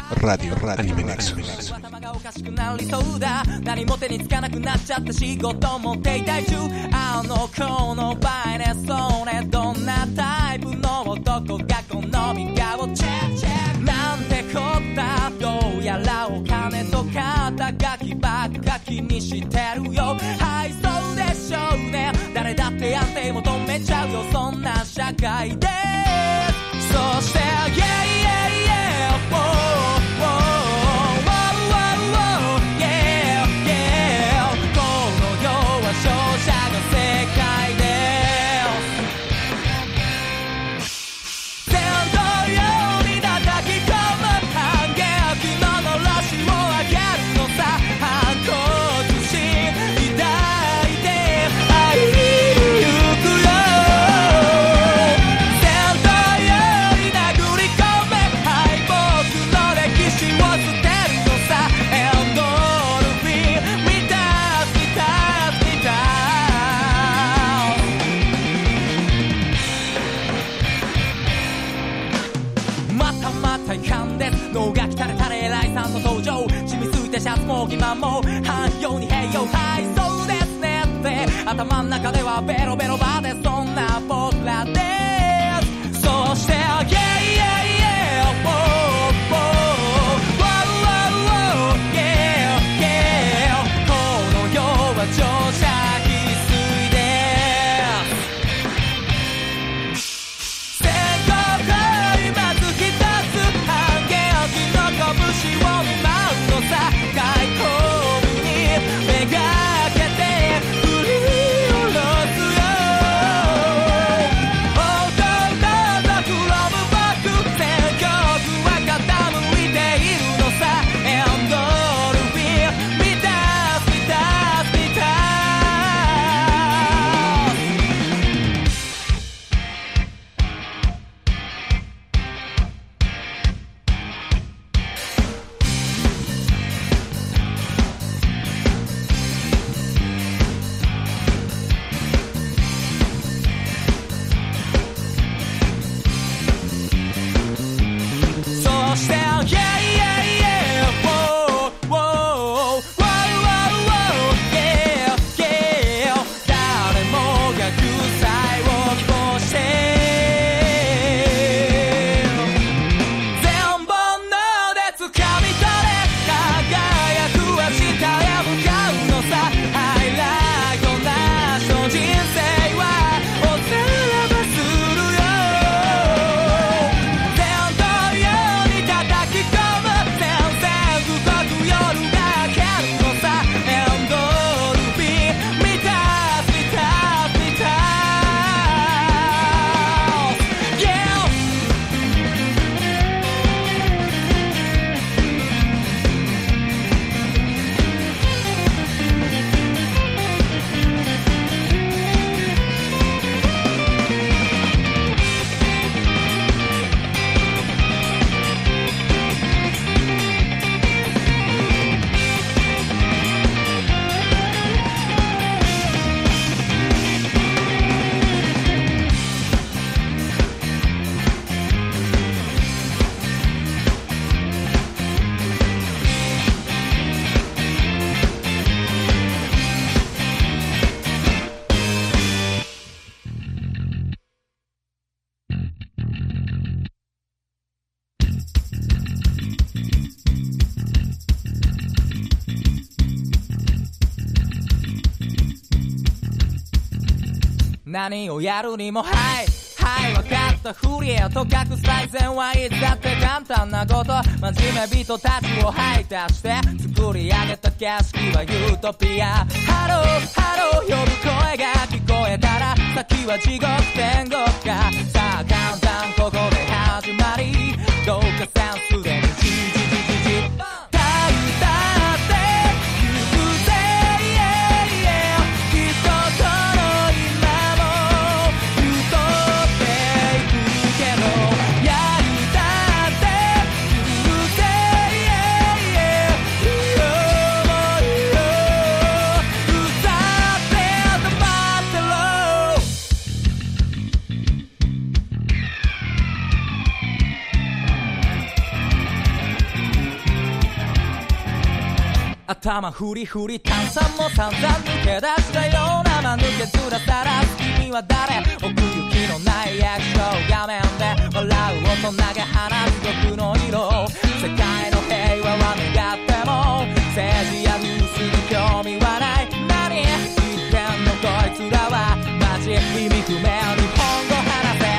Radio Anime Nexus。 頭がおかしくなりそうだ。何も手につかなくなっちゃって仕事も停滞中。あの子の場合ね、それどんなタイプの男が好みかをチェックチェックなんてこったどうやらお金と肩書きばっか気にしてるよ。はいそうでしょうね。誰だって安定求めちゃうよそんな社会で。そして Yeah yeah yeah oh, oh, oh, oh, yeah yeah この世は勝者が世界です戦闘用に叩き込む反撃ののろしを上げるのさ反抗自信抱いて愛に行くよ戦闘より殴り込め敗北の歴史を捨てるのさエンドルフィン満たす満たす満たすまたまた違反です脳が汚れたれ偉いさんの登場染みついてシャツも欺瞞も汎用に併用はいそうですねって頭の中ではベロベロバーでそんな僕らですそして Yeah yeah yeah oh, oh, oh, oh, yeah yeah この世は乗車必須です戦国まず一つ反撃の拳を見舞うのさ外交部にめがけて振り下ろすよ王道のクロム僕戦局は傾いているのさエンドルフィン満たす満たす満たそして Yeah yeah yeah oh, oh, oh, oh, yeah yeah 誰もが救済を希望して全本能で掴み取れ輝く明日へ向かうのさハイライトなしの人生はおさらばするよ戦闘よに叩き込む宣戦布告夜が明けるのさエンドルフィン満たす満たす満たす Yeah何をやるにもはいはい分かったふりへと隠す最善はいつだって簡単なこと真面目人たちを吐い出して作り上げた景色はユートピアハローハロー呼ぶ声が聞こえたら先は地獄天国かさあ簡単ここで始まりどうかセンスでにじじじじじたったって行くぜきっとこの今も太っていくけどやりたって行くぜいいよいいよ歌って黙ってろ頭フリフリ炭酸も散々抜け出したような間抜け面さらす君は誰奥行きのない液晶画面で笑う大人が放つ毒の色世界の平和は願っても政治やニュースに興味はない何言ってんのこいつらはマジ意味不明日本語話せ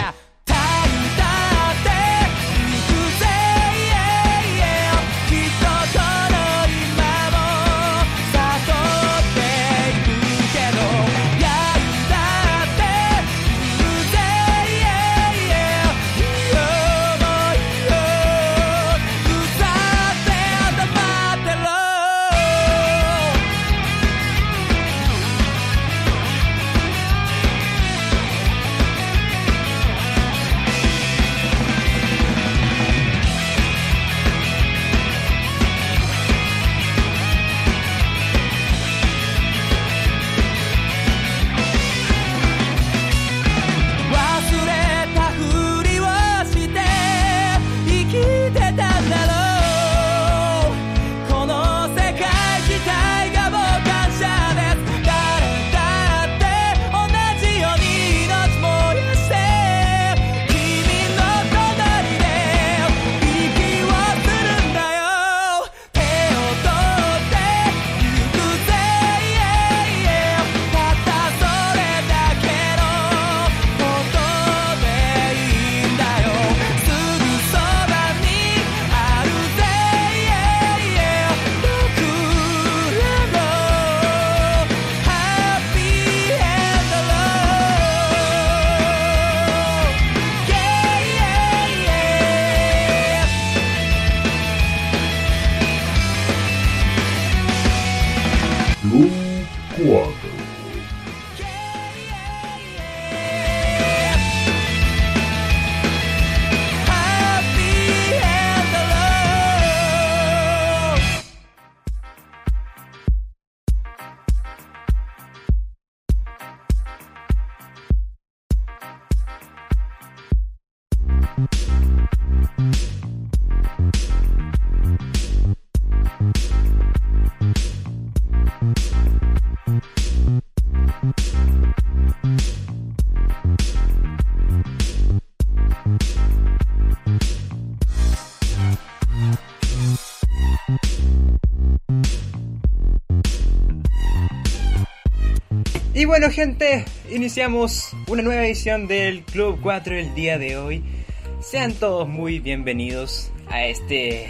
Y bueno, gente, iniciamos una nueva edición del Club 4 el día de hoy. Sean todos muy bienvenidos a este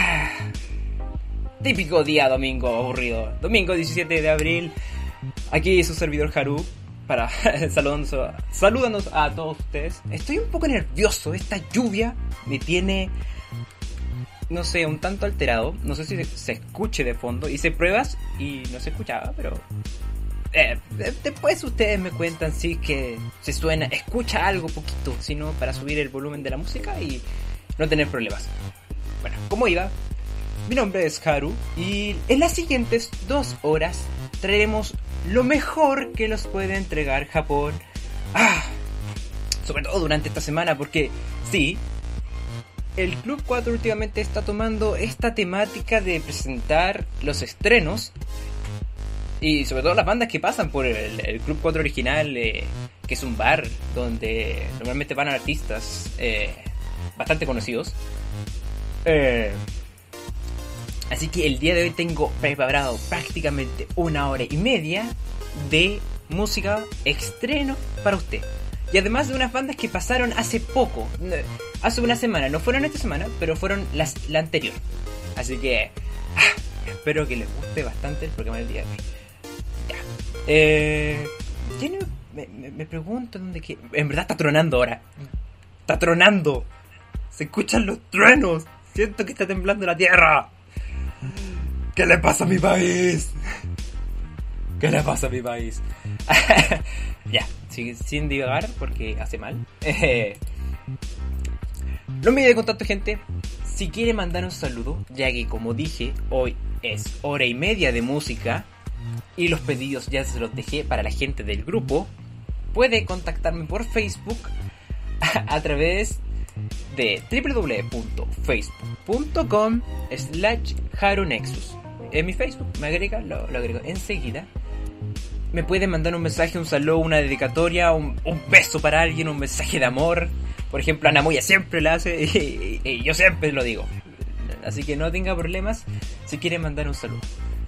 típico día domingo aburrido. Domingo 17 de abril. Aquí su servidor Haru para saludándonos a todos ustedes. Estoy un poco nervioso, esta lluvia me tiene, no sé, un tanto alterado. No sé si se escuche de fondo. Hice pruebas y no se escuchaba, pero después ustedes me cuentan si que se suena, escucha algo poquito, sino para subir el volumen de la música y no tener problemas. Bueno, como iba, mi nombre es Haru y en las siguientes 2 horas traeremos lo mejor que nos puede entregar Japón. Sobre todo durante esta semana, porque sí, el Club 4 últimamente está tomando esta temática de presentar los estrenos y sobre todo las bandas que pasan por el Club 4 original, que es un bar donde normalmente van artistas bastante conocidos. Así que el día de hoy tengo preparado prácticamente 1h30 de música estreno para usted. Y además de unas bandas que pasaron hace poco, hace una semana, no fueron esta semana, pero fueron la anterior. Así que espero que les guste bastante el programa del día de hoy. Me pregunto dónde que... En verdad está tronando ahora. Está tronando. Se escuchan los truenos. Siento que está temblando la tierra. ¿Qué le pasa a mi país? ¿Qué le pasa a mi país? Ya, sin divagar porque hace mal. No me olvidé con tanto, gente. Si quiere mandar un saludo, ya que como dije, hoy es 1h30 de música y los pedidos ya se los dejé para la gente del grupo, puede contactarme por Facebook a través de www.facebook.com/HaruNexus. en mi Facebook. Me agrega, lo agrego enseguida. Me pueden mandar un mensaje, un saludo, una dedicatoria, un beso para alguien, un mensaje de amor. Por ejemplo, Ana Moya siempre la hace y yo siempre lo digo. Así que no tenga problemas si quieren mandar un saludo.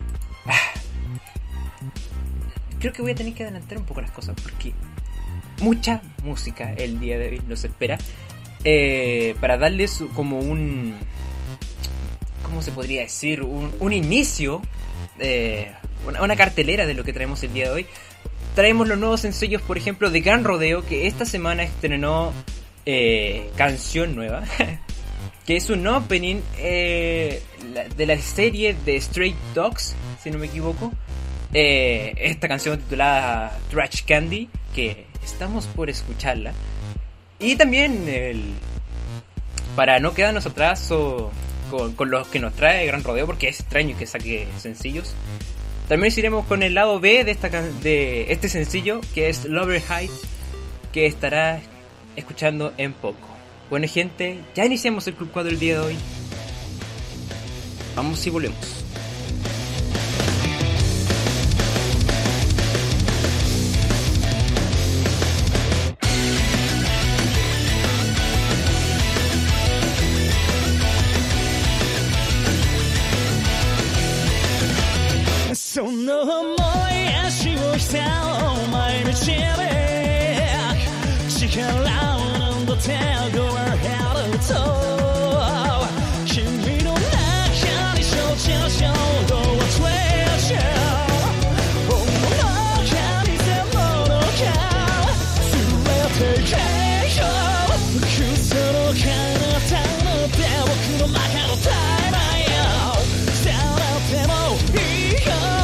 Creo que voy a tener que adelantar un poco las cosas porque mucha música el día de hoy nos espera. Para darles como un... ¿cómo se podría decir? Un inicio, una cartelera de lo que traemos el día de hoy. Traemos los nuevos sencillos, por ejemplo, de Gran Rodeo, que esta semana estrenó canción nueva, que es un opening de la serie de Stray Dogs, si no me equivoco. Esta canción titulada Trash Candy, que estamos por escucharla. Y también, para no quedarnos atrás con los que nos trae Gran Rodeo, porque es extraño que saque sencillos, también iremos con el lado B de este sencillo, que es Lover Heights, que estará escuchando en poco. Bueno, gente, ya iniciamos el Club 4 el día de hoy. Vamos y volvemos. その重い足をひたお前の地で力を飲んだ手を減ると君の中に生じる衝動はトレジャー本物か偽物か全て形状嘘の彼方の手僕の中のタイマーよさらってもいい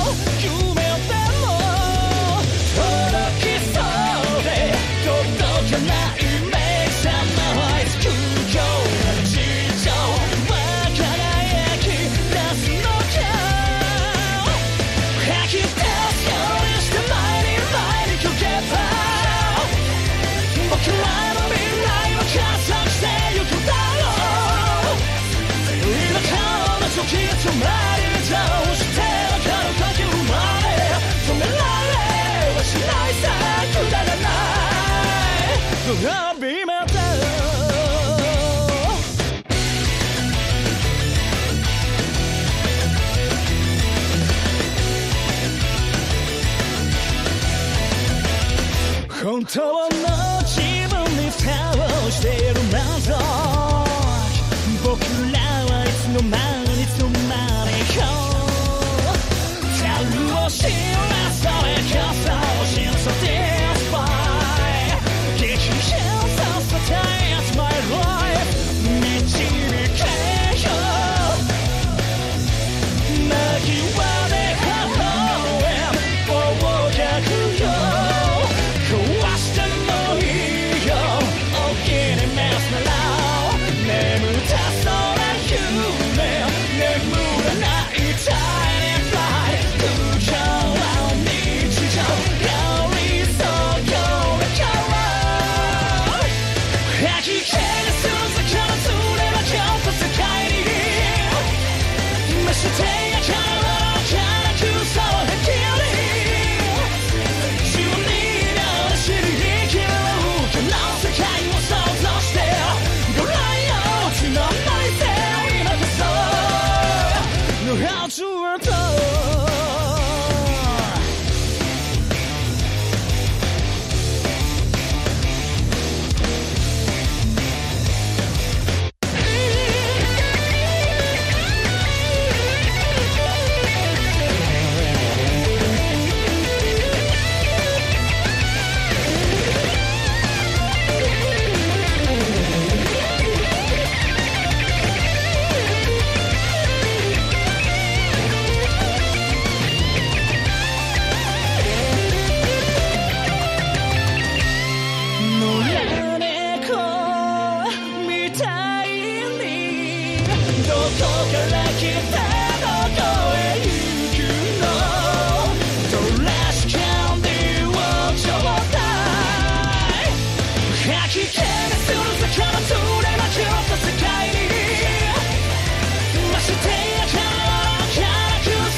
本当の自分に蓋をしている満足僕らはいつの間につまりこう樽を知らされかさを信じてスパイ激変させた It's my life 導けよ泣き輪で母へ暴虐よ世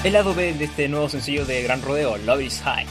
el lado B de este nuevo sencillo de Gran Rodeo, Love is High.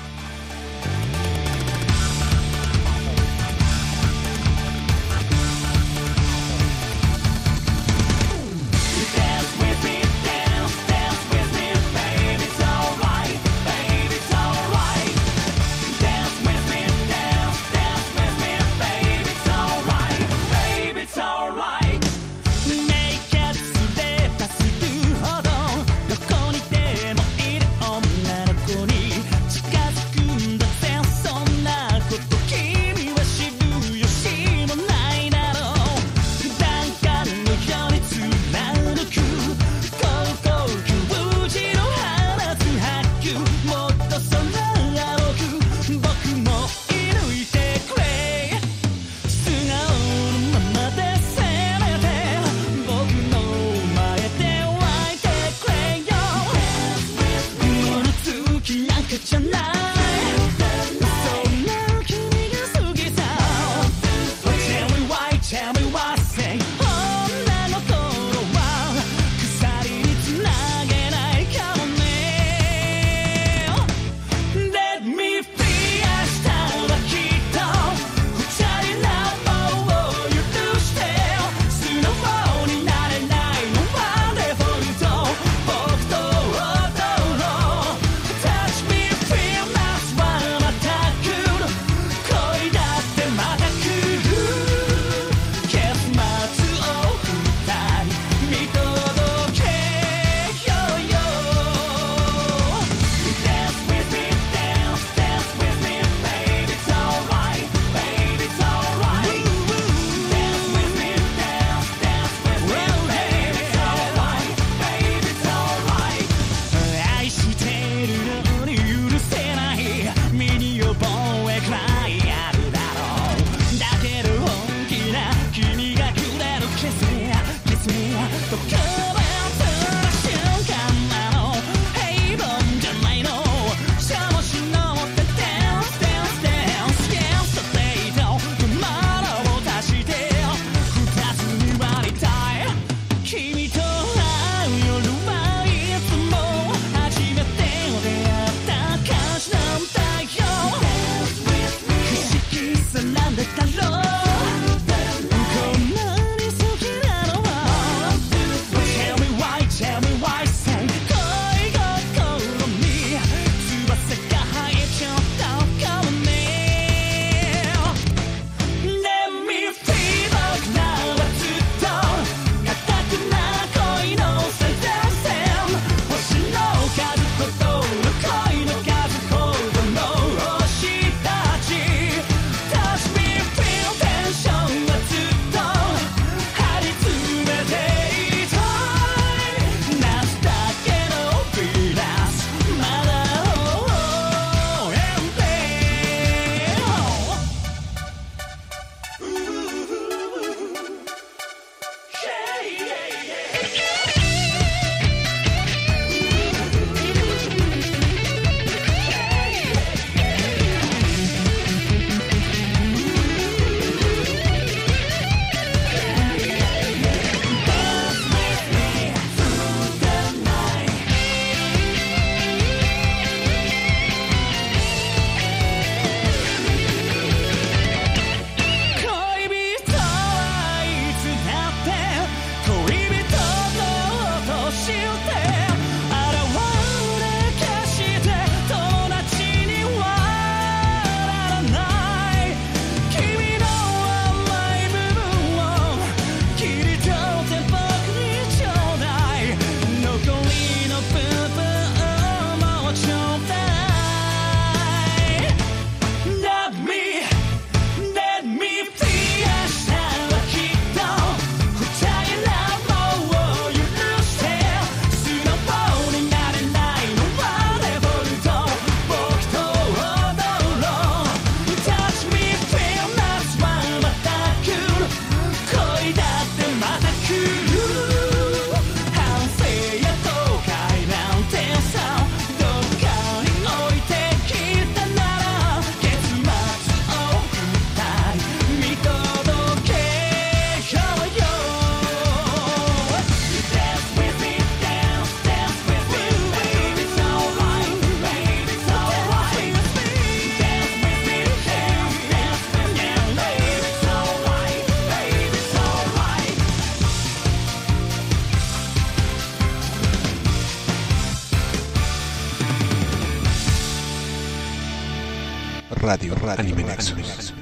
Radio Anime Nexus.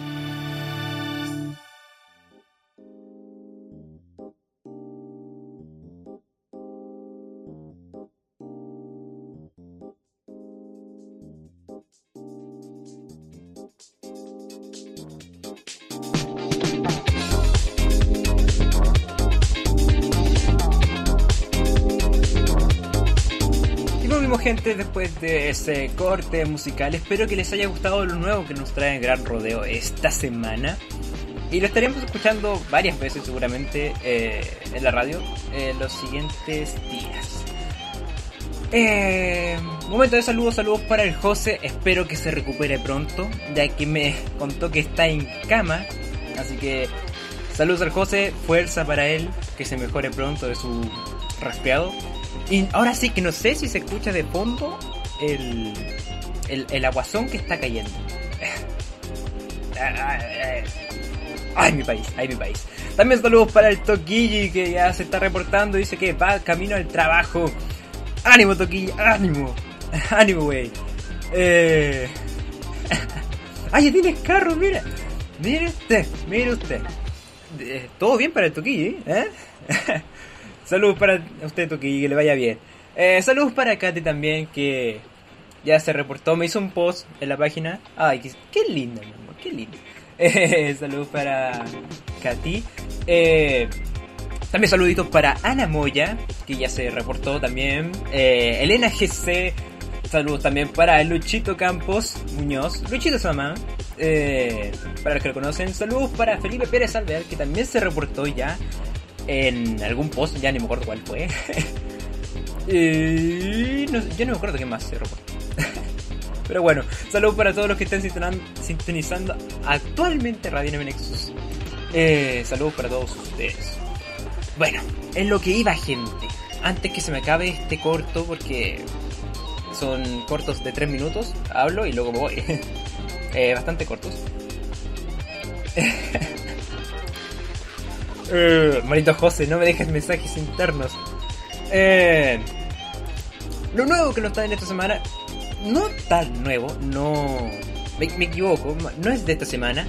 Gente, después de ese corte musical, espero que les haya gustado lo nuevo que nos trae Gran Rodeo esta semana, y lo estaremos escuchando varias veces seguramente en la radio los siguientes días. Momento de saludos para el José, espero que se recupere pronto, ya que me contó que está en cama, así que saludos al José, fuerza para él, que se mejore pronto de su resfriado. Y ahora sí que no sé si se escucha de fondo el aguazón que está cayendo. Ay, mi país. También saludos para el Toquilli, que ya se está reportando. Dice que va camino al trabajo. Ánimo, Toquilli, ánimo. Ánimo, wey. Ay, ya tienes carro, mira. Mire usted. Todo bien para el Toquilli, ¿eh? Saludos para usted, Toki, que le vaya bien. Saludos para Katy también, que ya se reportó, me hizo un post en la página. Ay, qué lindo, mi amor, qué lindo. Saludos para Katy. También saluditos para Ana Moya, que ya se reportó también. Elena GC. Saludos también para Luchito Campos Muñoz. Luchito Sama. Para los que lo conocen. Saludos para Felipe Pérez Alvear, que también se reportó ya en algún post, ya ni me acuerdo cuál fue. Yo no me acuerdo qué más se reportó. Pero bueno, saludos para todos los que estén sintonizando actualmente Radio Anime Nexus. Saludos para todos ustedes. Bueno, en lo que iba, gente, antes que se me acabe este corto, porque son cortos de 3 minutos, hablo y luego me voy. Bastante cortos. Marito José, no me dejes mensajes internos. Lo nuevo que nos traen esta semana, no tan nuevo, no me equivoco, no es de esta semana.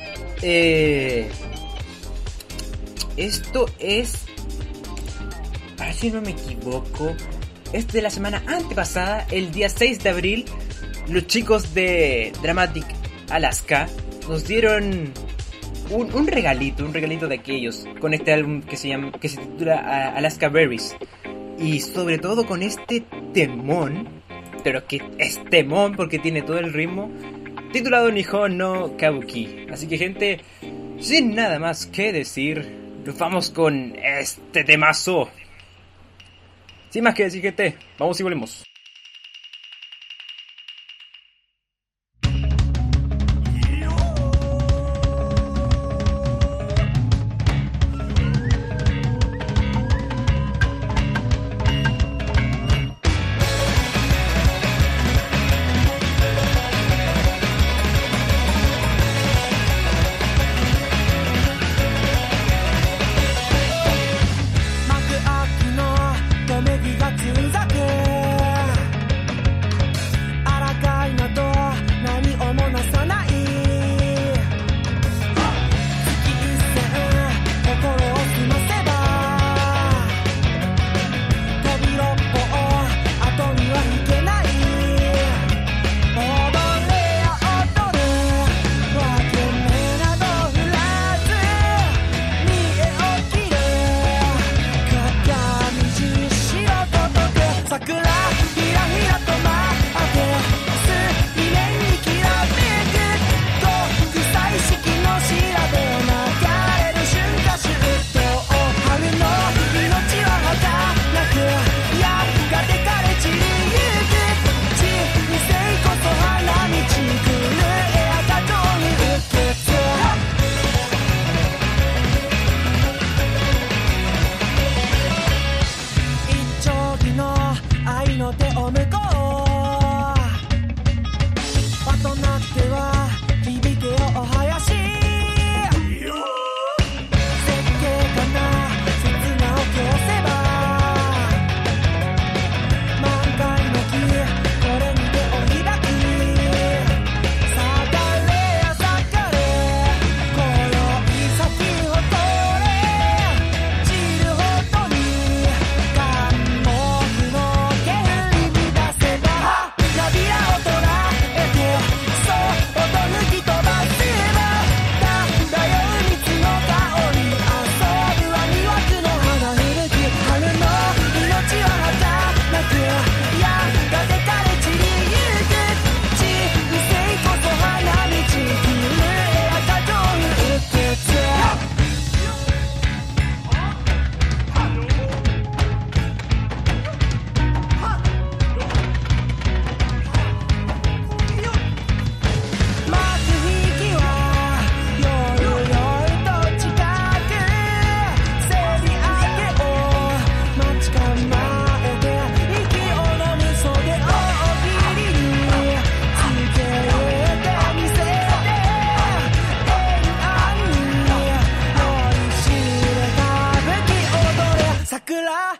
Esto es, a ver si no me equivoco, es de la semana antepasada, el día 6 de abril. Los chicos de Dramatic Alaska nos dieron un regalito de aquellos, con este álbum que se titula Alaska Berries, y sobre todo con este temón, pero que es temón porque tiene todo el ritmo, titulado Nihon no Kabuki. Así que, gente, sin nada más que decir, nos vamos con este temazo. Sin más que decir, gente, vamos y volvemos. 幕開きの留め木がつんざく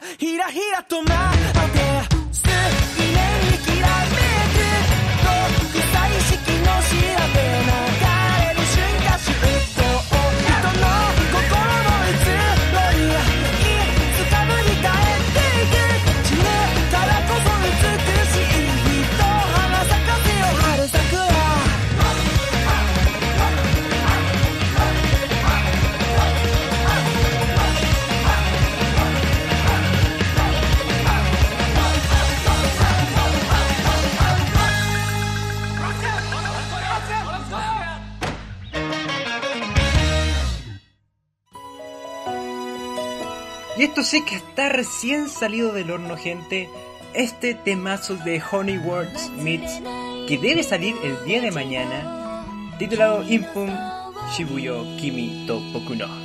ひらひらと待って水面にきらめく独裁式の調べ流れる瞬間シュッと人の心の移ろいいつかぶり返っていく散るからこそ美しい人花咲かせよ春桜 Y esto sí que está recién salido del horno, gente. Este temazo de Honey Words Meets, que debe salir el día de mañana, titulado Impun Shibuyo Kimi to Boku no.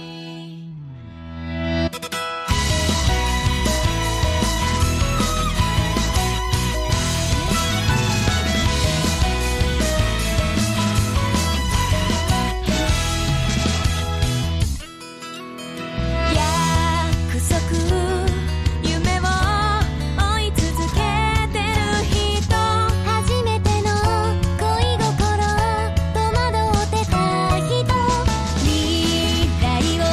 未来を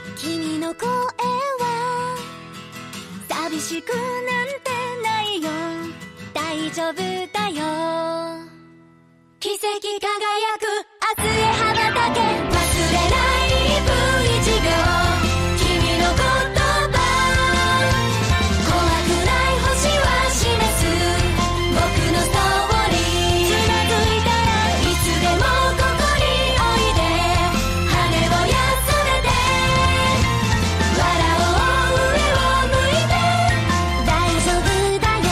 君の声は寂しくなんてないよ大丈夫だよ奇跡輝く明日へ羽ばたけ忘れない1秒君の言葉怖くない星は示す僕のストーリーつまずいたらいつでもここにおいで羽を休めて笑おう上を向いて大丈夫だよ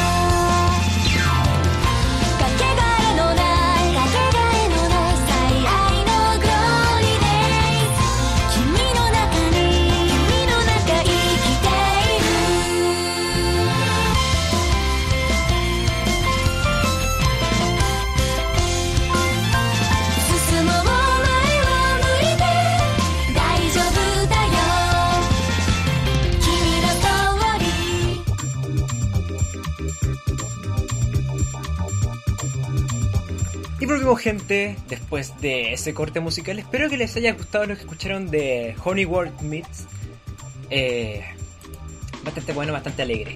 かけがえのないかけがえのない最愛のグローリーデイズ君の中に君の中生きている進もう前を向いて大丈夫だよ君のストーリー Y volvemos, gente, después de ese corte musical. Espero que les haya gustado lo que escucharon de Honeyworld Meets. Bastante bueno, bastante alegre.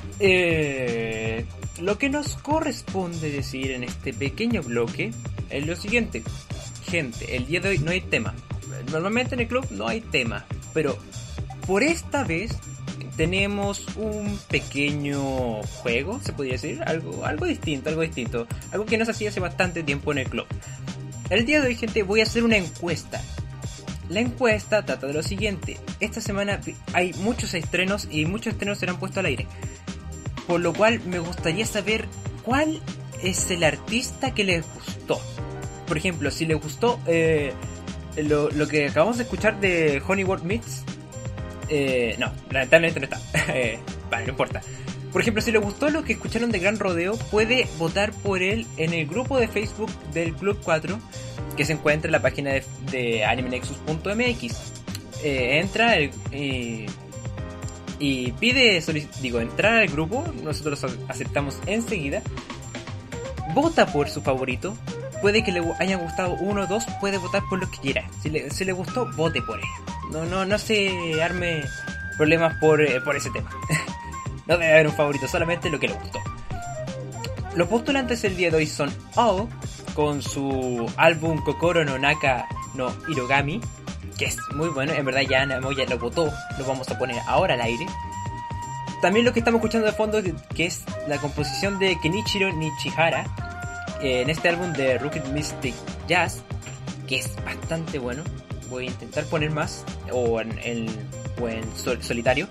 Lo que nos corresponde decir en este pequeño bloque es lo siguiente. Gente, el día de hoy no hay tema. Normalmente en el club no hay tema, pero por esta vez tenemos un pequeño juego, se podría decir, algo distinto, algo que no se hacía hace bastante tiempo en el club. El día de hoy, gente, voy a hacer una encuesta. La encuesta trata de lo siguiente. Esta semana hay muchos estrenos y muchos estrenos serán puestos al aire, por lo cual me gustaría saber cuál es el artista que les gustó. Por ejemplo, si les gustó lo que acabamos de escuchar de Honeyworld Meets. No, lamentablemente no está. Vale, no importa. Por ejemplo, si les gustó lo que escucharon de Gran Rodeo, puede votar por él en el grupo de Facebook del Club 4, que se encuentra en la página de animenexus.mx. Entra y pide entrar al grupo. Nosotros aceptamos enseguida. Vota por su favorito. Puede que le haya gustado uno o dos, puede votar por lo que quiera. Si le gustó, vote por él. No se arme problemas por ese tema. No debe haber un favorito, solamente lo que le gustó. Los postulantes el día de hoy son All, con su álbum Kokoro no Naka no Hirogami, que es muy bueno. En verdad ya Namoya lo votó, lo vamos a poner ahora al aire. También lo que estamos escuchando de fondo, que es la composición de Kenichiro Nishihara, en este álbum de Rocket Mystic Jazz, que es bastante bueno. Voy a intentar poner más, o en solitario.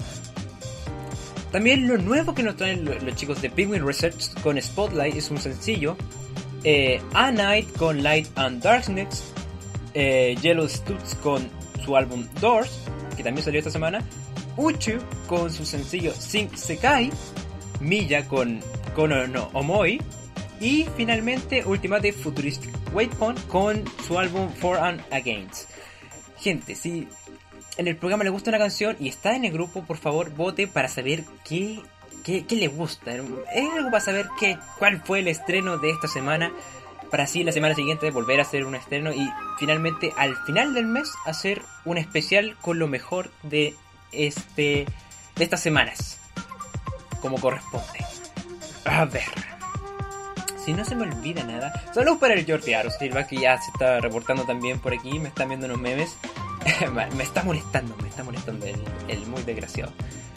También lo nuevo que nos traen los chicos de Penguin Research con Spotlight es un sencillo. A Night con Light and Darkness. Yellow Stutz con su álbum Doors, que también salió esta semana. Uchu con su sencillo Sing Sekai. Miya con Kono no Omoi. Y finalmente Ultimate Futuristic Waypoint con su álbum For and Against. Gente, si en el programa le gusta una canción y está en el grupo, por favor vote para saber qué le gusta. Es algo para saber cuál fue el estreno de esta semana, para así la semana siguiente volver a hacer un estreno y finalmente al final del mes hacer un especial con lo mejor de estas semanas, como corresponde. A ver, si no se me olvida nada. Saludos para el Jordi Aro Silva, que ya se está reportando también por aquí. Me están viendo unos memes. me está molestando el muy desgraciado.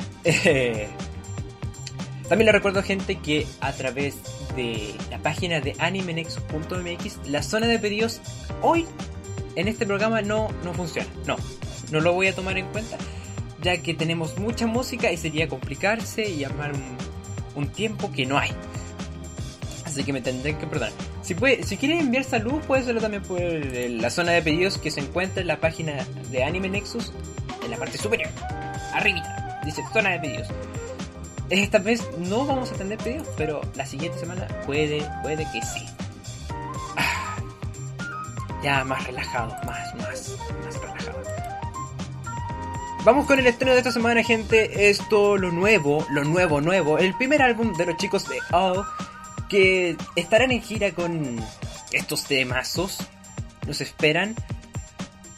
También les recuerdo, gente, que a través de la página de animenexus.mx, la zona de pedidos hoy en este programa no funciona. No lo voy a tomar en cuenta, ya que tenemos mucha música y sería complicarse y armar un tiempo que no hay. Así que me tendré que perdonar. Si quieren enviar salud, puede hacerlo también por la zona de pedidos que se encuentra en la página de Anime Nexus, en la parte superior, arribita, dice zona de pedidos. Esta vez no vamos a atender pedidos, pero la siguiente semana puede que sí. Ya más relajado, más relajado. Vamos con el estreno de esta semana, gente. Esto, lo nuevo, el primer álbum de los chicos de All, que estarán en gira con estos temazos. Nos esperan.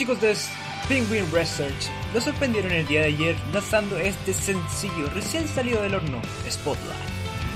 chicos de Penguin Research nos sorprendieron el día de ayer lanzando este sencillo recién salido del horno, Spotlight.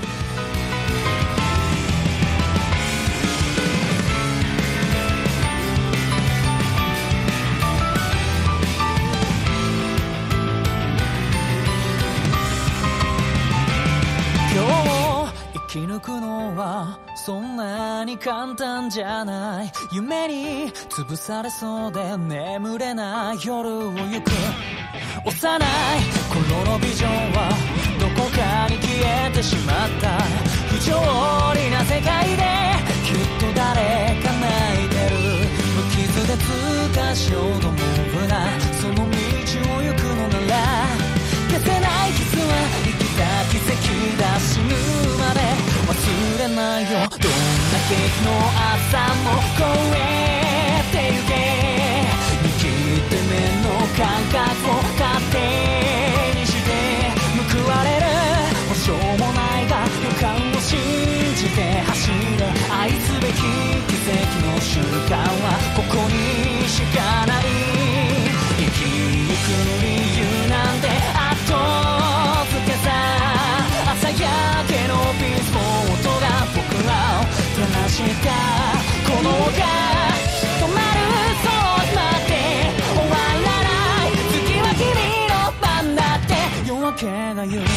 生き抜くのはそんなに簡単じゃない。夢に潰されそうで眠れない夜を行く。幼い頃のビジョンはどこかに消えてしまった。不条理な世界できっと誰か泣いてる。無傷で通過しようと思うな。その道を行くのなら消せない傷は生きた奇跡だ。死ぬまで忘れないよ。どんな日の朝も越えてゆけ。生きて目の感覚を勝手にして報われる保証もないが予感を信じて走れ。愛すべき奇跡の瞬間はここにしかない。生きゆく理由なんて後付けさ。朝焼けのピースボートが僕らを照らした。このが止まるそう待って終わらない。次は君の番だって夜明けが言う。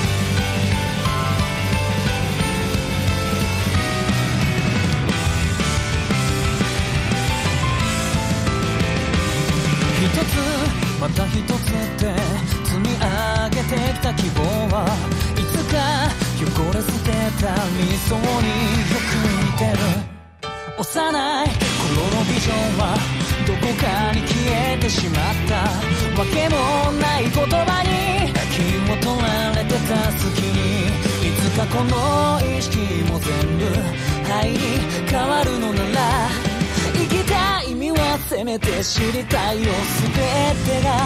一つまた一つって積み上げてきた希望はいつか汚れ捨てた理想によく似てる。幼い頃のビジョンはどこかに消えてしまった。わけもない言葉に気を取られてた隙にいつかこの意識も全部灰に変わるのなら生きた意味はせめて知りたいよ。すべてが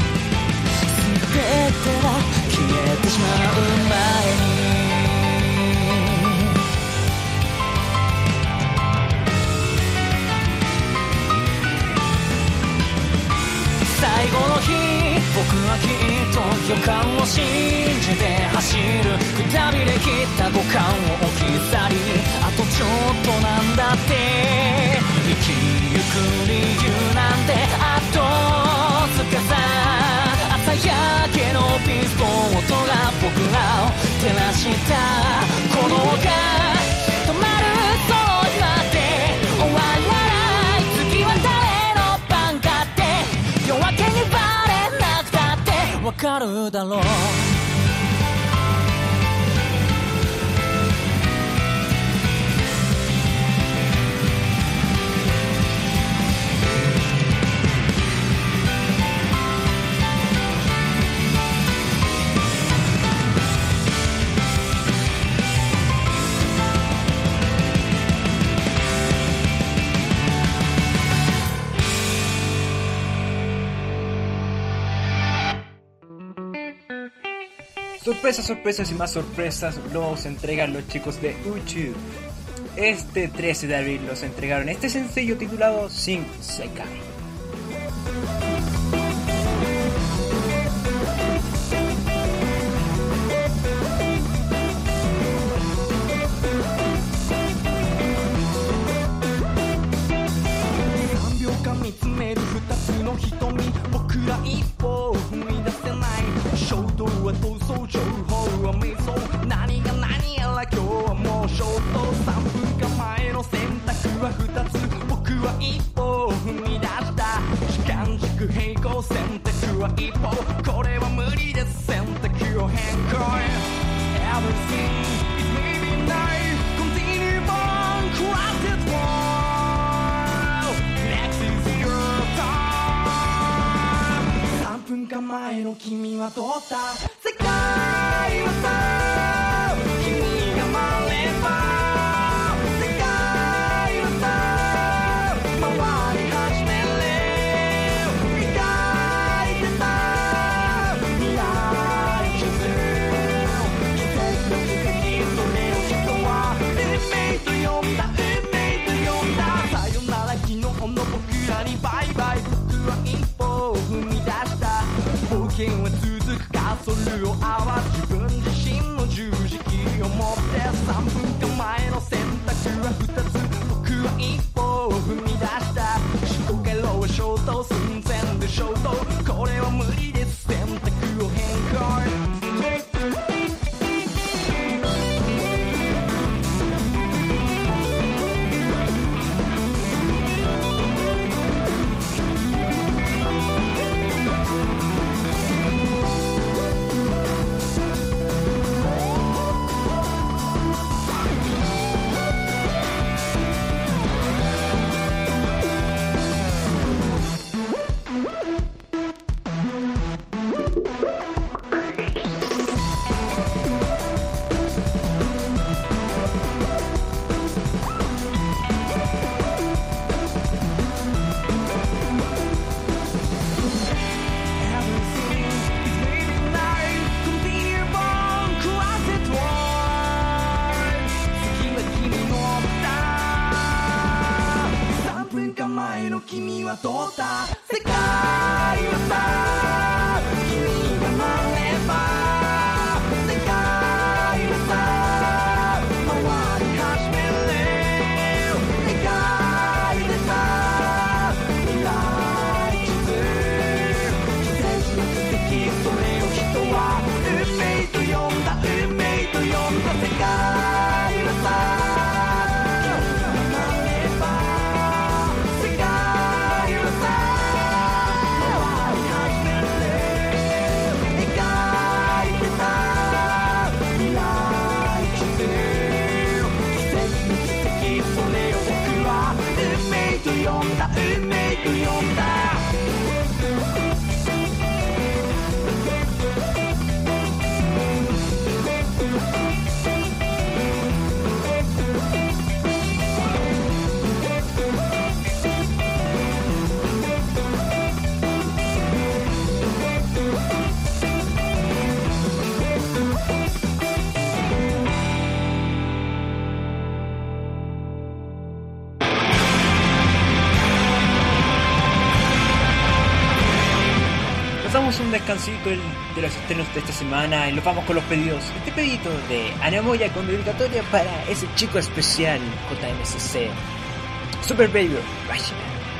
消えてしまう前に。最後の日僕はきっと予感を信じて走る。くたびれ切った五感を置き去りあとちょっとなんだって。生きゆく理由なんて後付けさ。朝焼けのピースボートが僕らを照らした。このが止まるそう今って終わらない。次は誰の番かって夜明けにバレなくたってわかるだろう。 Sorpresas, sorpresas y más sorpresas los entregan los chicos de Uchu. Este 13 de abril nos entregaron este sencillo titulado Sing Sekai. 験は続くか、それを合わ自分自身の十字キーを持って3分間前の選択は2つ、僕は一歩を踏み出した。思考回路は衝突寸前で衝突、これは無理です、選択を変更。君はどうだ、世界はさ、君が回れば世界はさ、回り始める。世界でさ、未来地図、奇跡の奇跡、それを人は運命と呼んだ、運命と呼んだ。世界はさ、運命と呼んだ。 Damos un descansito de los estrenos de esta semana y nos vamos con los pedidos. Este pedito de Anamoya con dedicatoria para ese chico especial JMSC Super Baby Rush.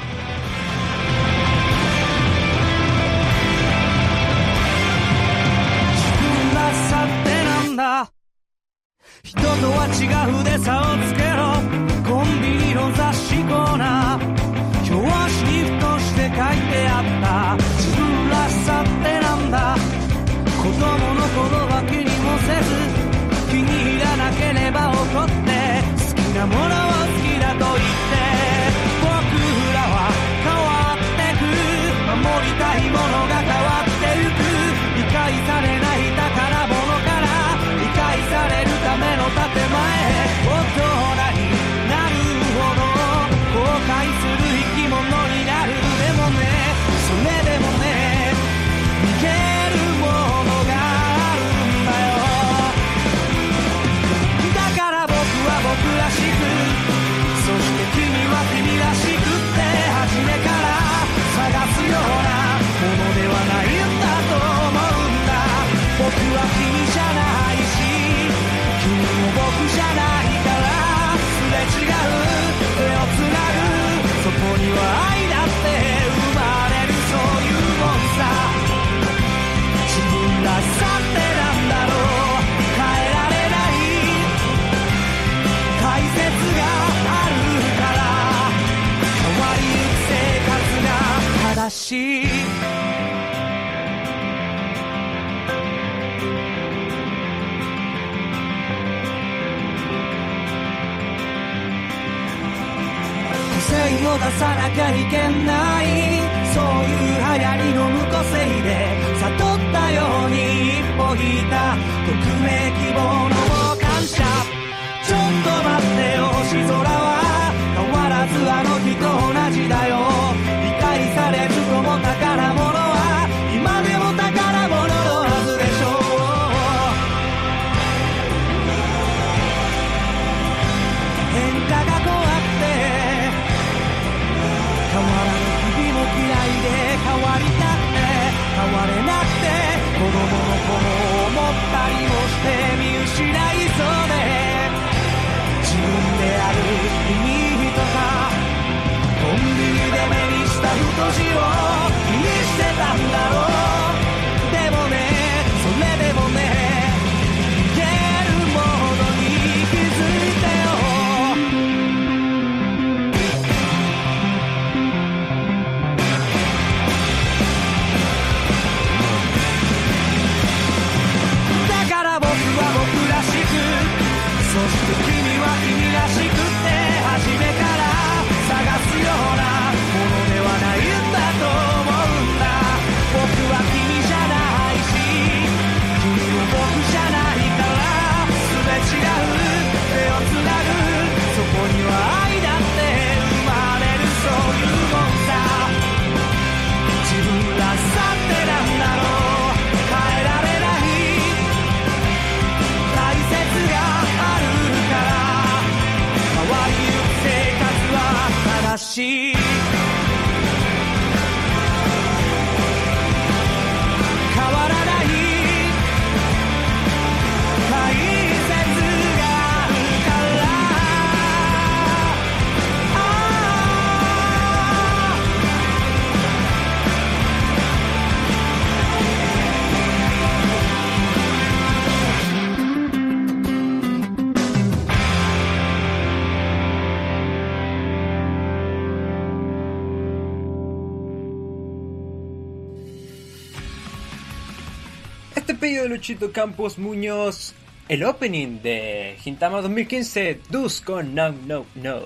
人とは違うで差をつけろ、コンビニの雑誌コーナー、表紙にふとして書いてあった自分らしさってなんだ。子供の頃は気にもせず、気に入らなければ怒って、好きなものを好きだと言って、僕らは変わってく、守りたいものが変わってゆく。理解されない宝物から理解されるための建前、大人になるほど後悔する生き物になる。でもね、それでもね、逃げるものがあるんだよ。だから僕は僕らしく、そして君は君らしくって、初めから探すようなものではないんだと思うんだ。僕は君じゃないし、君も僕じゃないから、すれ違う手をつなぐ、そこには愛だって生まれる。そういうもんさ、自分らしさってなんだろう。変えられない解説があるから、変わりゆく生活が正しい。個性を出さなきゃいけない、そういう流行りの無個性で悟ったように一歩引いた匿名希望の感謝。ちょっと待ってよ、星空は変わらずあの日と同じだよ。理解されるとも宝物は今でも宝物のはずでしょう。変化が怖くて変わらぬ日々も嫌いで、変わりたくて変われなくて頃思ったりもして見失いそうで、自分である意味とかコンビニで目にした太字を気にしてたんだろう。でもね、それでもね、言えるものに気づいてよ。だから僕は僕らしく、そして君は君らしくって初めから探すようなものではないんだと思うんだ。僕は君じゃないし、君も僕じゃないから、すれ違う手をつなぐ、そこには愛だって生まれる、そういうもんさ。自分らしさってなんだろう、変えられない大切があるから、変わりゆく生活は正しい。変わらない大切があるから、 Este pedido de Luchito Campos Muñoz, el opening de Gintama 2015, Dus con No No No.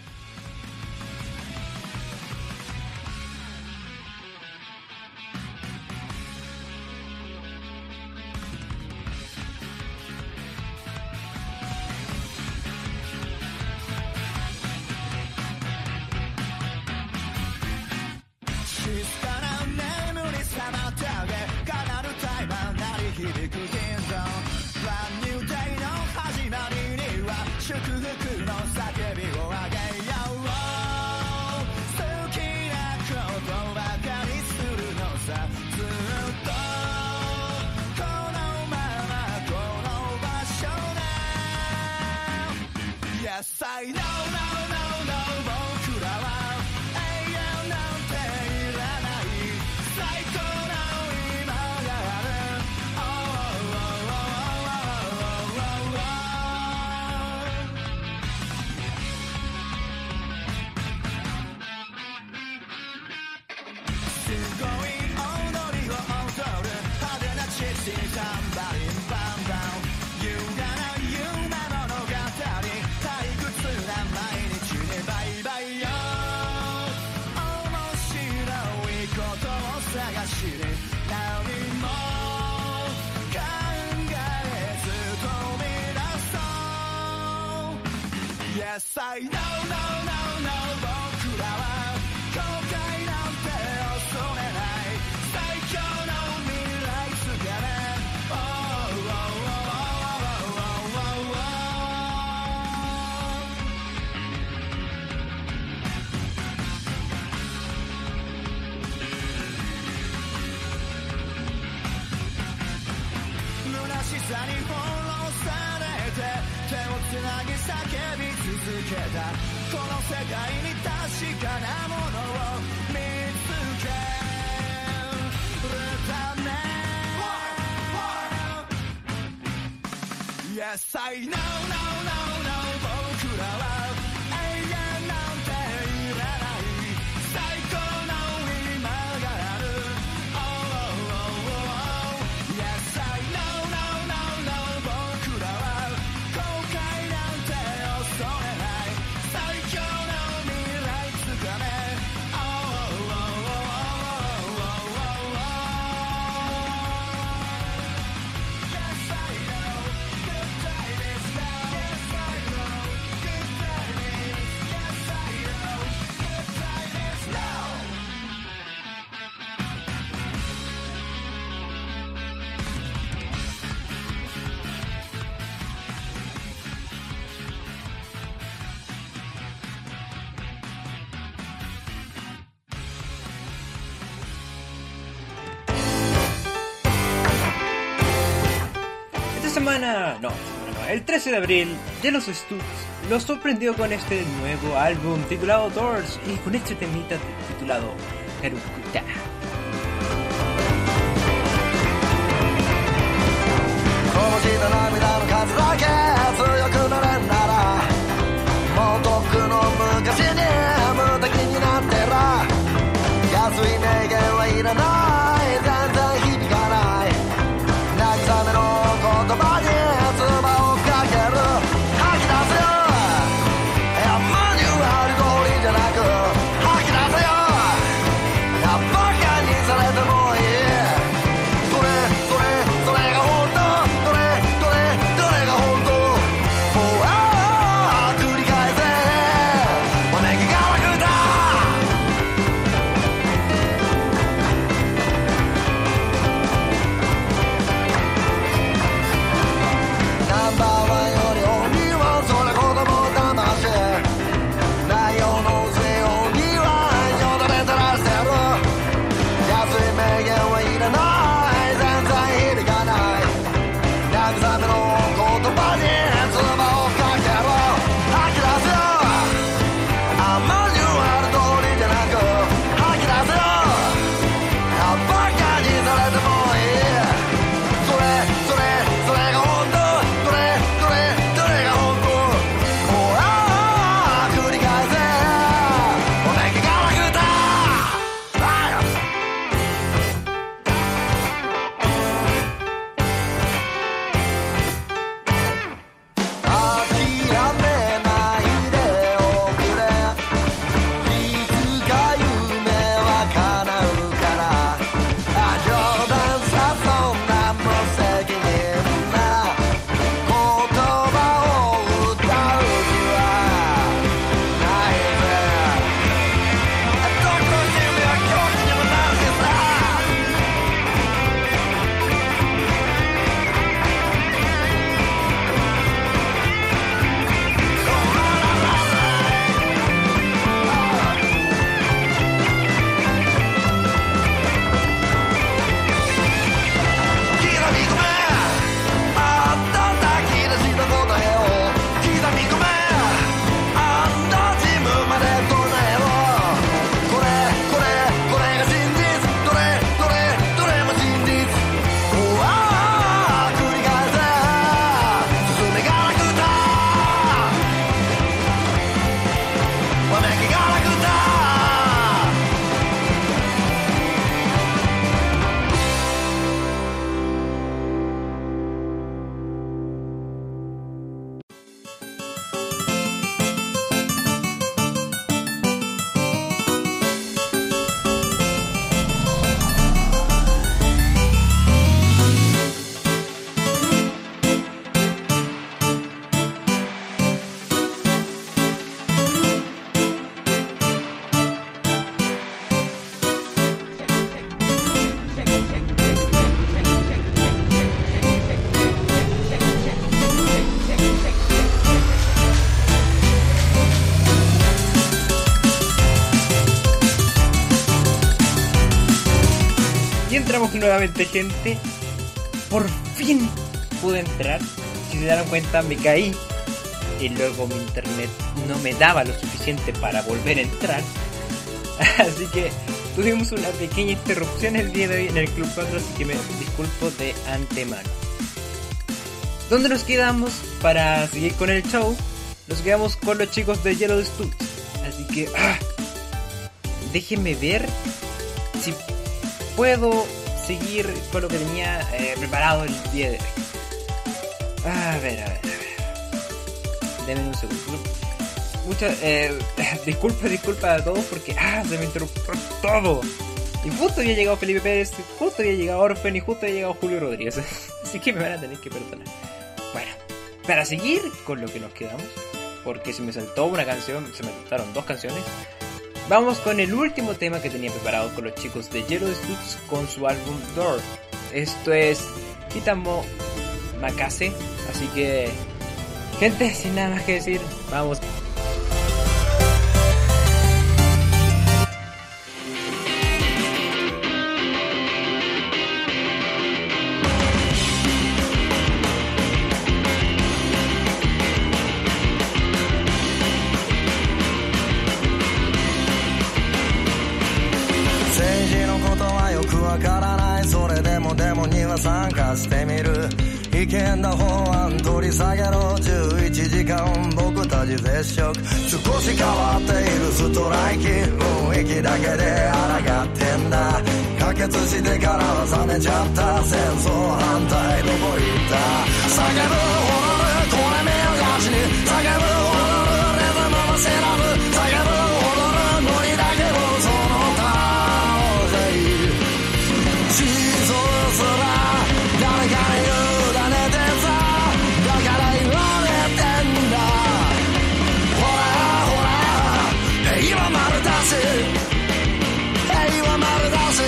Yes, I know, no, no, no, 僕らは永遠なんていらない、最高の今がある。Oh, oh, oh, oh, oh, oh, oh. すごい踊りを踊る派手なチッチタンバリンバンバン、優雅な夢物語、探しに何も考えず飛び出そう。 Yes, I know, no, no, no, 僕らは後悔なんて恐れない、最強の未来姿ね。 Oh, oh, oh, oh, oh, oh, oh, oh. 虚しさに翻弄されて手をつなぎ叫び続けた、この世界に確かなものを見つけるため。 Yes, I know, no, no, no, 僕らは永遠なんていらない、最高の今がある。 Oh, oh, oh, oh. Yes, I know, no, no, no, 僕らは後悔なんて恐れない、最強の未来つかめ。 Oh, oh, oh, oh, oh, oh, oh. Yes, I know, good time is now. Yes, I el 13 de abril, Yellow Studs los sorprendió con este nuevo álbum titulado Doors y con este temita titulado Harukuta. この血と涙の数だけ強くなれんならもうとっくの昔に無敵になってら安い名言はいらない全然響かない慰めの言葉に唾をかける吐き出せよマニュアル通りじゃなく吐き出せよバカにされてもいいそれが本当どれが本当繰り返せお願いが楽だナンバーワンより鬼はそれほども魂内容の薄い鬼はよだれ垂らしてる安い名言はいらない全然響かない慰めの言葉に唾をかけろ吐き出せよマニュアル通りじゃなく吐き出せよバカにされてもいいそれが本当どれが本当繰り返せお願いが楽だ諦めないでおくれいつか夢は叶うから冗談さそんな無責任な言葉を歌う気はないぜどこの夢は狂気にもなるしさ刻み込めあんただけでした答えを刻み込めあんた自分まで唱えろこれが真実どれも真実繰り返せ進めが楽だわめきが楽だ Y entramos nuevamente, gente. Por fin pude entrar. Si se dieron cuenta, me caí. Y luego mi internet no me daba lo suficiente para volver a entrar. Así que tuvimos una pequeña interrupción el día de hoy en el Club 4. Así que me disculpo de antemano. ¿Dónde nos quedamos para seguir con el show? Nos quedamos con los chicos de Yellow Studs. Así que déjenme ver si puedo seguir con lo que tenía preparado el día de hoy. A ver. Denme un segundo. Disculpa a todos porque se me interrumpió todo. Y justo había llegado Felipe Pérez, justo había llegado Orfen y justo había llegado Julio Rodríguez. Así que me van a tener que perdonar. Bueno, para seguir con lo que nos quedamos, porque se me saltó una canción, se me saltaron dos canciones. Vamos con el último tema que tenía preparado con los chicos de Yellow Studs con su álbum Door. Esto es Kitamo Makase. Así que, gente, sin nada más que decir, vamos. わからないそれでもデモには参加してみる危険な法案取り下げろ11時間僕たち絶食少し変わっているストライキ雰囲気だけで抗ってんだ可決してからは冷めちゃった戦争反対どこ行った叫ぶ踊るこれ見よがしに叫ぶ踊るリズムも知らず叫ぶ踊るノリだけをその他大勢シーソーすら誰かに委ねてさだから言われてんだほらほら平和丸出し平和丸出し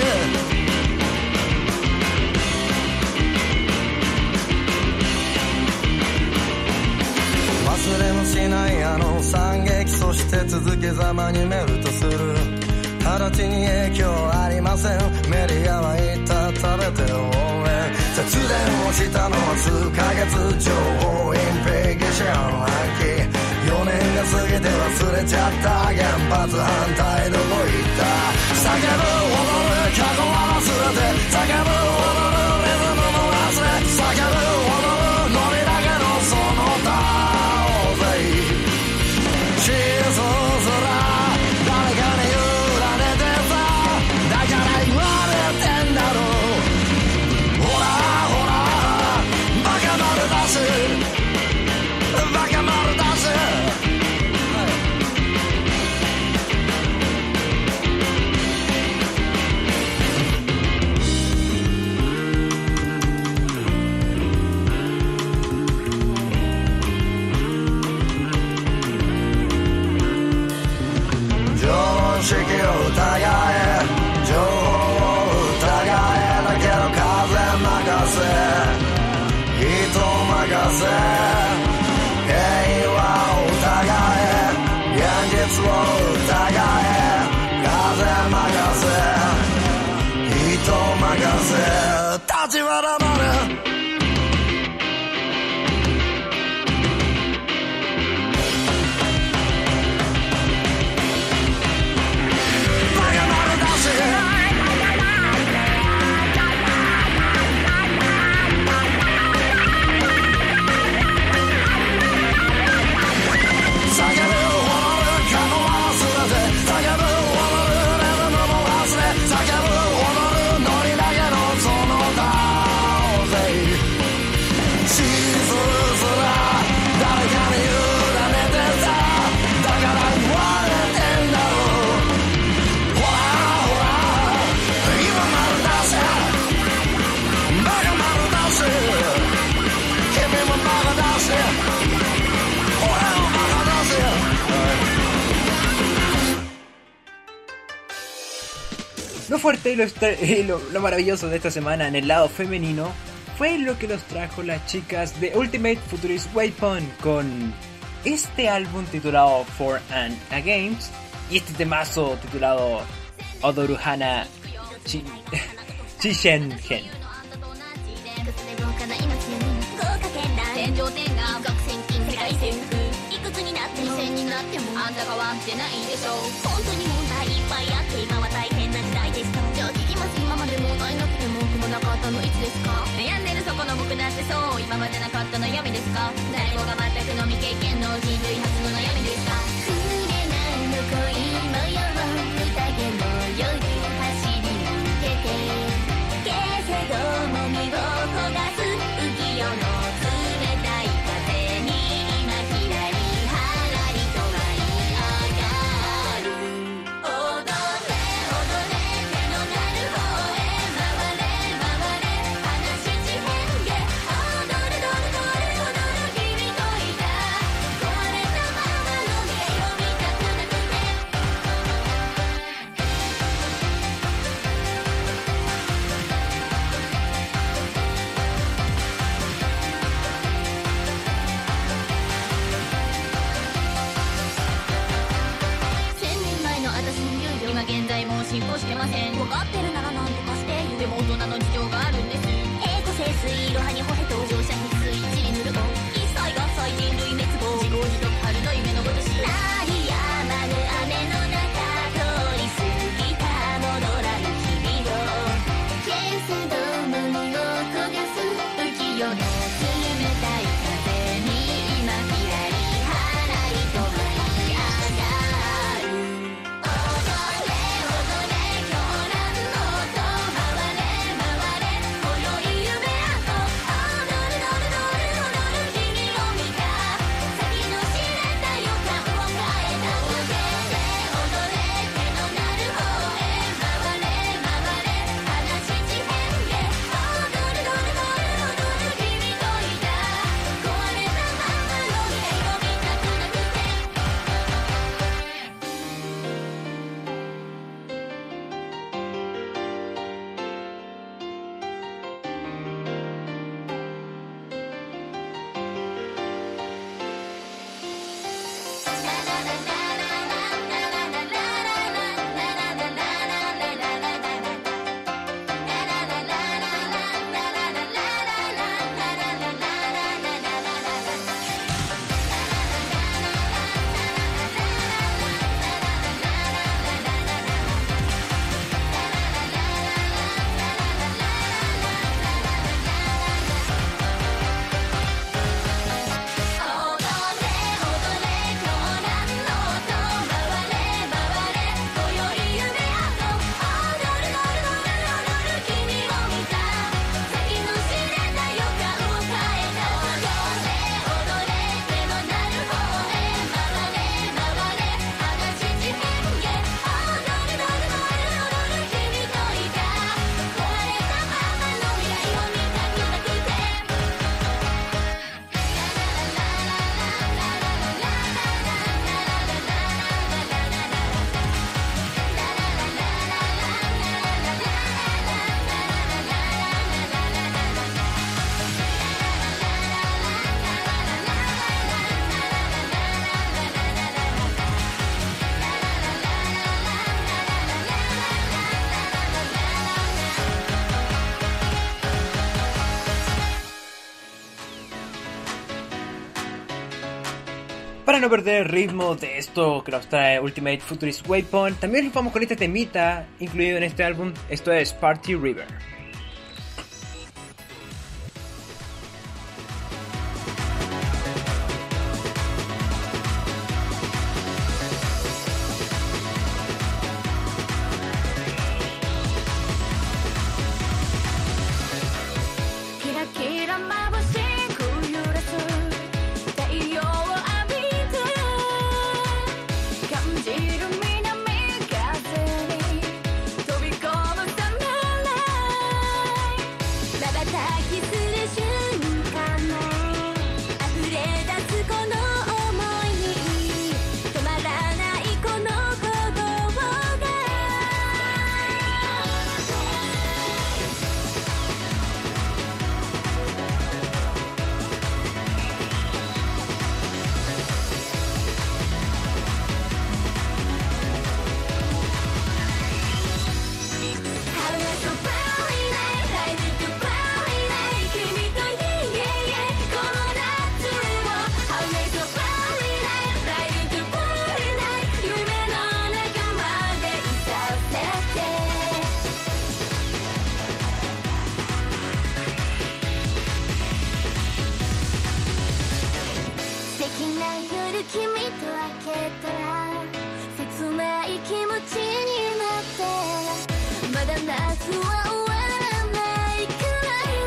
忘れもしないあの惨劇そして続けざまにメルトする直ちに影響ありませんメディアは言った食べて応援節電をしたのは数ヶ月情報インペギション暗記4年が過ぎて忘れちゃった原発反対どこ行った叫ぶ踊る過去は忘れて叫ぶ踊るリズムも忘れ叫ぶ踊るノリだけのその他大勢シーソーすら誰かに言うだから言われてんだろうほらほらバカ丸出しバカ丸出し常識を疑え情報を疑えだけど風任せ人任せ平和を疑え現実を疑え風任せ人任せ立ちは黙れ Lo fuerte y lo maravilloso de esta semana en el lado femenino fue lo que nos trajo las chicas de Ultimate Futurist Waypoint con este álbum titulado For and Against y este temazo titulado Odoruhana Chishengen. 天上天が学戦金世界征服いくつになっても2000になってもあんた変わってないでしょ本当に問題いっぱいあって今は大変な時代ですかじゃあ聞きます今まで問題なくても雲なかったのいつですか悩んでるそこの僕だってそう今までなかった悩みですか誰もが全くの未経験の人類初の悩みですか触れないの恋模様宴の夜走り抜けてけせども身を焦がす浮世の進行してません分かってるなら何とかしてでも大人の事情があるんです平行清水いろはにほへ登場者必須一理ぬると一切合切人類滅亡自業自得春の夢のごとし鳴りやまぬ雨の中通り過ぎた戻らぬ日々を Para no perder el ritmo de esto que nos trae Ultimate Futurist Waypoint, también nos vamos con este temita incluido en este álbum. Esto es Party River. キラキラ眩しく揺らす太陽を浴びて感じる南風に飛び込むサマーライ瞬きする瞬間の溢れ出すこの想いに止まらないこの鼓動が君と開けたら切ない気持ちになってまだ夏は終わらないくらい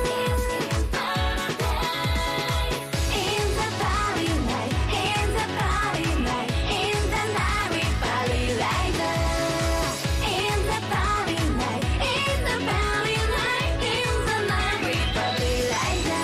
In the party night In the party night In the night we party like that In the party night In the party night In the night we party like that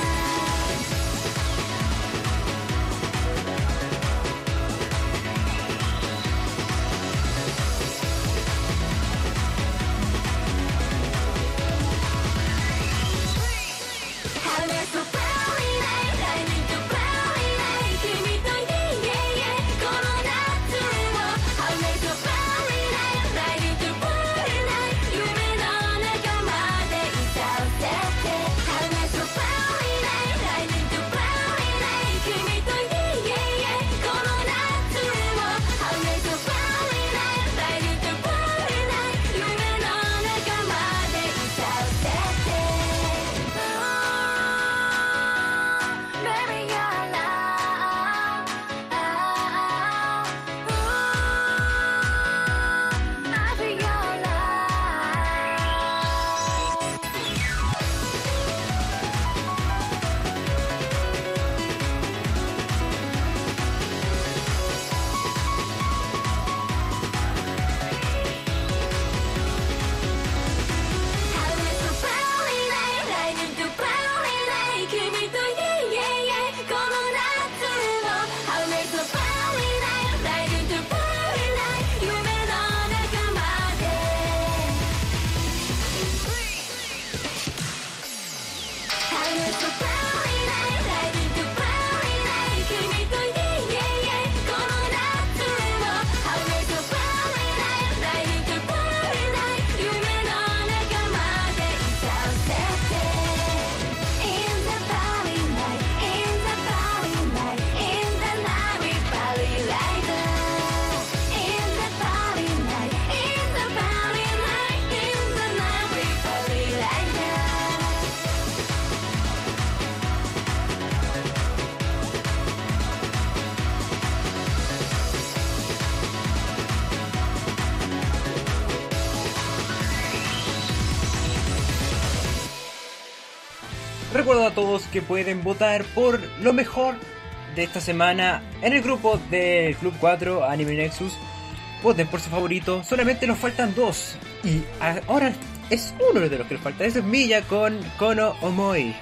Recuerdo a todos que pueden votar por lo mejor de esta semana en el grupo del Club 4 Anime Nexus. Voten por su favorito, solamente nos faltan dos. Y ahora es uno de los que nos falta, eso es Miya con Kono Omoi.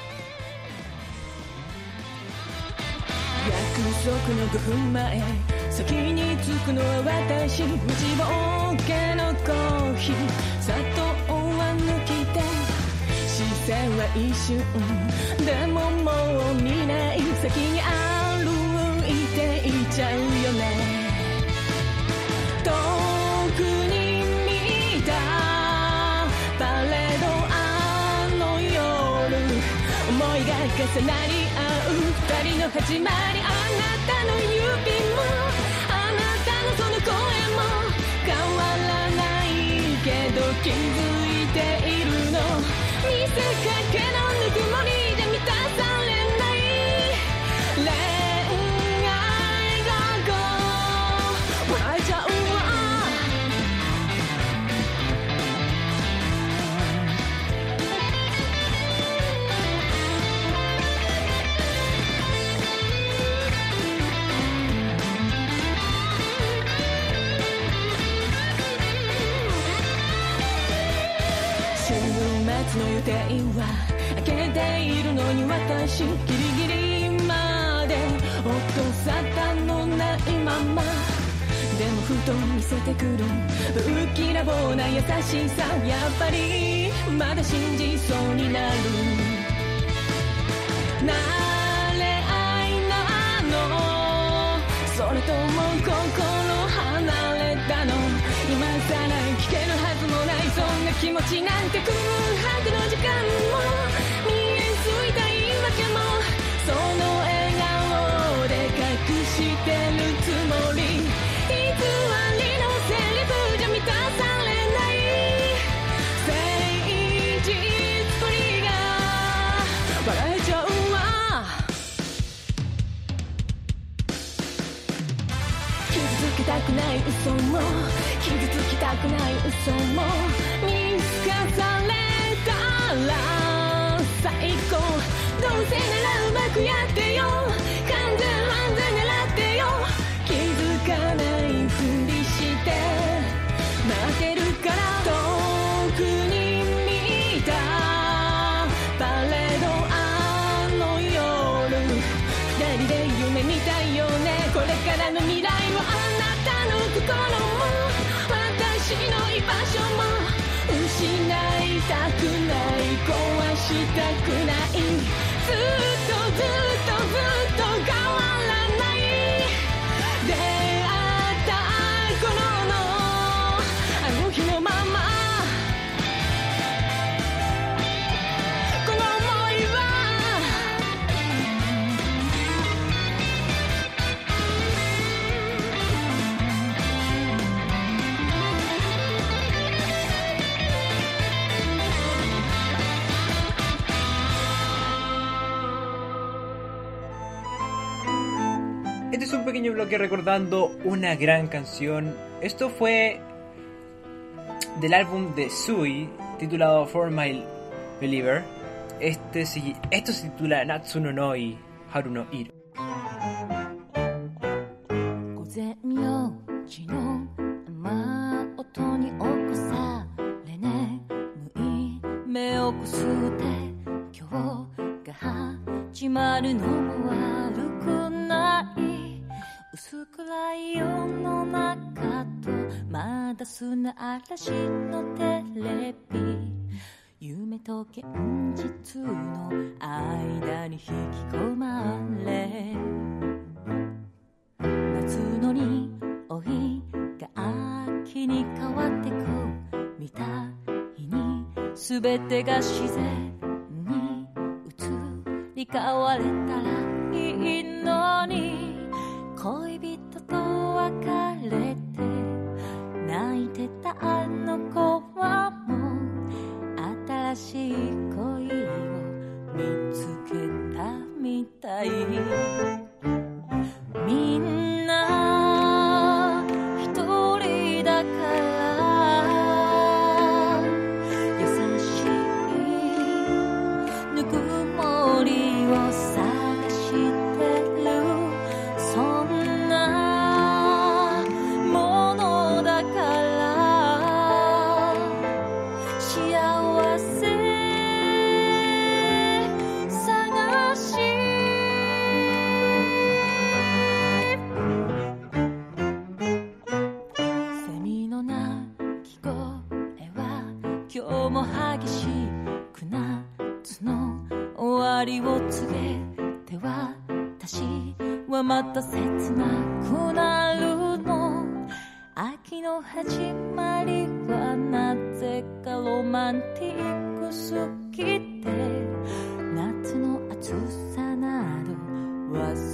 約束の5分前先に着くのは私内ボケのコーヒー砂糖は抜きで視線は一瞬でももう見ない先に歩いていっちゃうよね遠くに見たパレードあの夜思いが重なり合う二人の始まり、あなたの指もあなたのその声も変わらないけど気づいているの、見せかけのぬくもりで満たされない恋愛が笑えちゃうわ。週末の予定は開けているのに私ギリギリまで音沙汰のないままでもふと見せてくる不気らぼうな優しさ、やっぱりまだ信じそうになる。慣れ合いなの、それとも心離れたの、今さら聞けるはずもないそんな気持ちなんて空白の時間も見えすいた言い訳もその笑顔で隠してるつもり、偽りのセリフじゃ満たされない誠実っぷりが笑えちゃうわ。傷つけたくない嘘も傷つきたくない嘘も見透かされたら最高、どうせならうまくやってよ、完全安全狙ってよ、気づかないふりして待ってるから遠くに見たパレードあの夜二人で夢見たいよね、これからの未来はあなたの心も私の居場所も失いたくない壊したくない、ずっとずっとずっと変わらない出会った頃のあの日のままこの想いは Este es un pequeño bloque recordando una gran canción. Esto fue del álbum de Sui, titulado For My Believer. Esto se titula Natsu no Noi Haru no Iro. 午前4時の雨音に起こされ眠い目をこすって今日が始まるのも悪くない、薄暗い世の中とまだ砂嵐のテレビ、夢と現実の間に引き込まれ、夏の匂いが秋に変わってくみたいに全てが自然に移り変われたらいいのに、恋人と別れて泣いてたあの子はもう新しい恋を見つけたみたい、みんな一人だから優しいぬくもりを探してる、そんなものだから幸せ探し、セミの鳴き声は今日も激しく夏の終わりを告げて私はまた切なくなるの、秋の始まりはなぜかロマンティックすぎて夏の暑さなど忘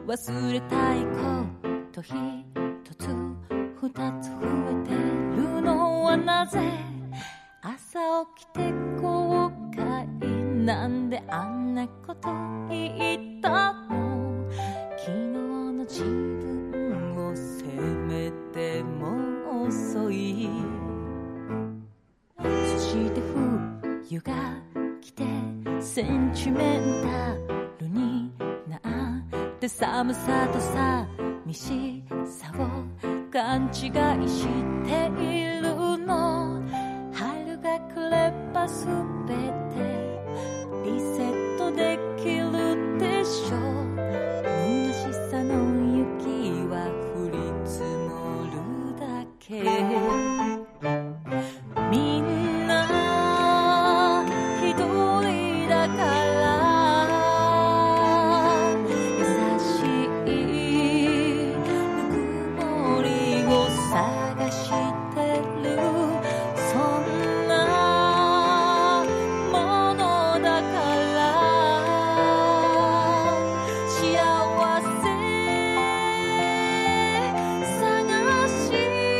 忘れたいこと一つ二つ増えてるのはなぜ朝起きて後悔なんであんなこと言ったの昨日の自分を責めても遅いそして冬が来てセンチメンタルになって寒さと寂しさを勘違いしているの春が来ればすべてリセットできるでしょう虚しさの雪は降り積もるだけみんな一人だから優しいぬくもりを探してるそんなものだから幸せ探し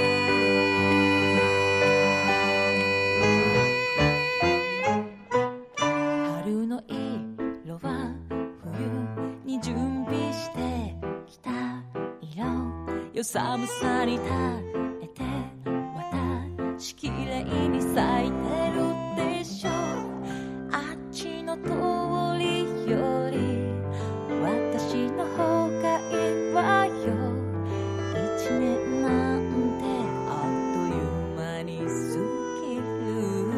春の色は冬に準備してきた色よ寒さに耐えて私きれいに咲いてるでしょあっちの通りより私の方がいいわよ一年なんてあっという間に過ぎる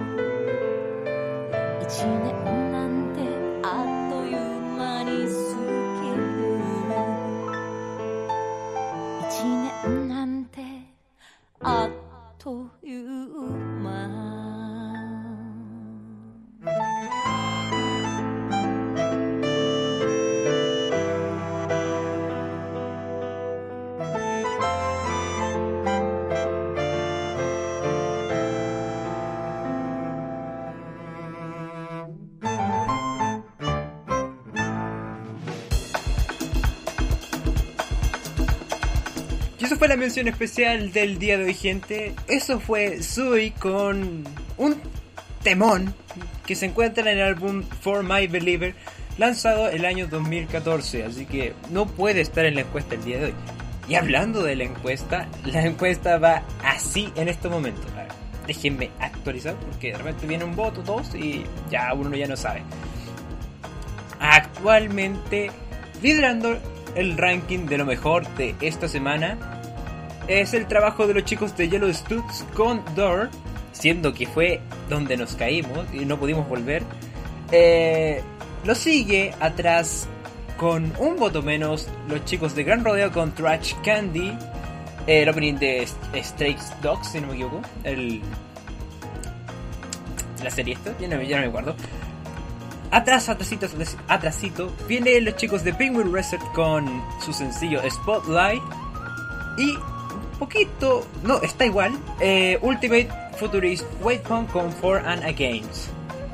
一年なんてあっという間に過ぎる一年なんてあっという間 Y eso fue la mención especial del día de hoy, gente. Eso fue Sui con un temón que se encuentra en el álbum For My Believer, lanzado el año 2014. Así que no puede estar en la encuesta el día de hoy. Y hablando de la encuesta va así en este momento. A ver, déjenme actualizar porque de repente viene un voto, dos y ya uno ya no sabe. Actualmente liderando el ranking de lo mejor de esta semana es el trabajo de los chicos de Yellow Studs con Door, siendo que fue donde nos caímos y no pudimos volver. Lo sigue atrás con un voto menos los chicos de Gran Rodeo con Trash Candy, el opening de Stray Dogs, si no me equivoco, la serie esta, ya no me acuerdo. Atrasito vienen los chicos de Penguin Resort con su sencillo Spotlight. Y un poquito, no, está igual, Ultimate Futurist Waypoint con For and Against.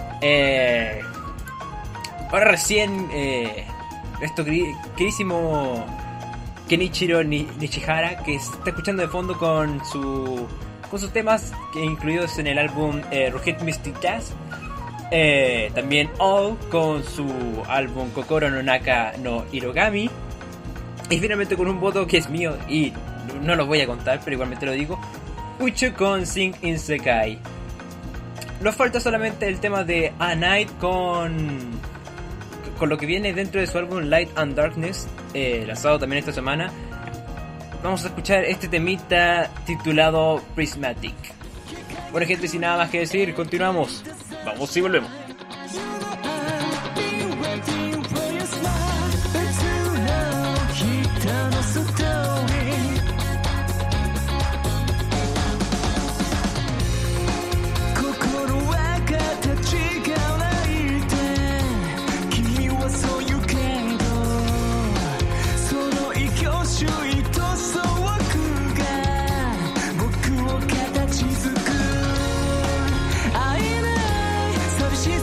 Ahora recién nuestro queridísimo Kenichiro Nishihara, que está escuchando de fondo con sus temas incluidos en el álbum Rugit Mystic Jazz. También All con su álbum Kokoro no Naka no Hirogami. Y finalmente con un voto que es mío y no lo voy a contar, pero igualmente lo digo, Uchu con Sing in Sekai. Nos falta solamente el tema de A Night con lo que viene dentro de su álbum Light and Darkness, lanzado también esta semana. Vamos a escuchar este temita titulado Prismatic. Bueno, gente, sin nada más que decir, continuamos. Vamos y volvemos. 寂しい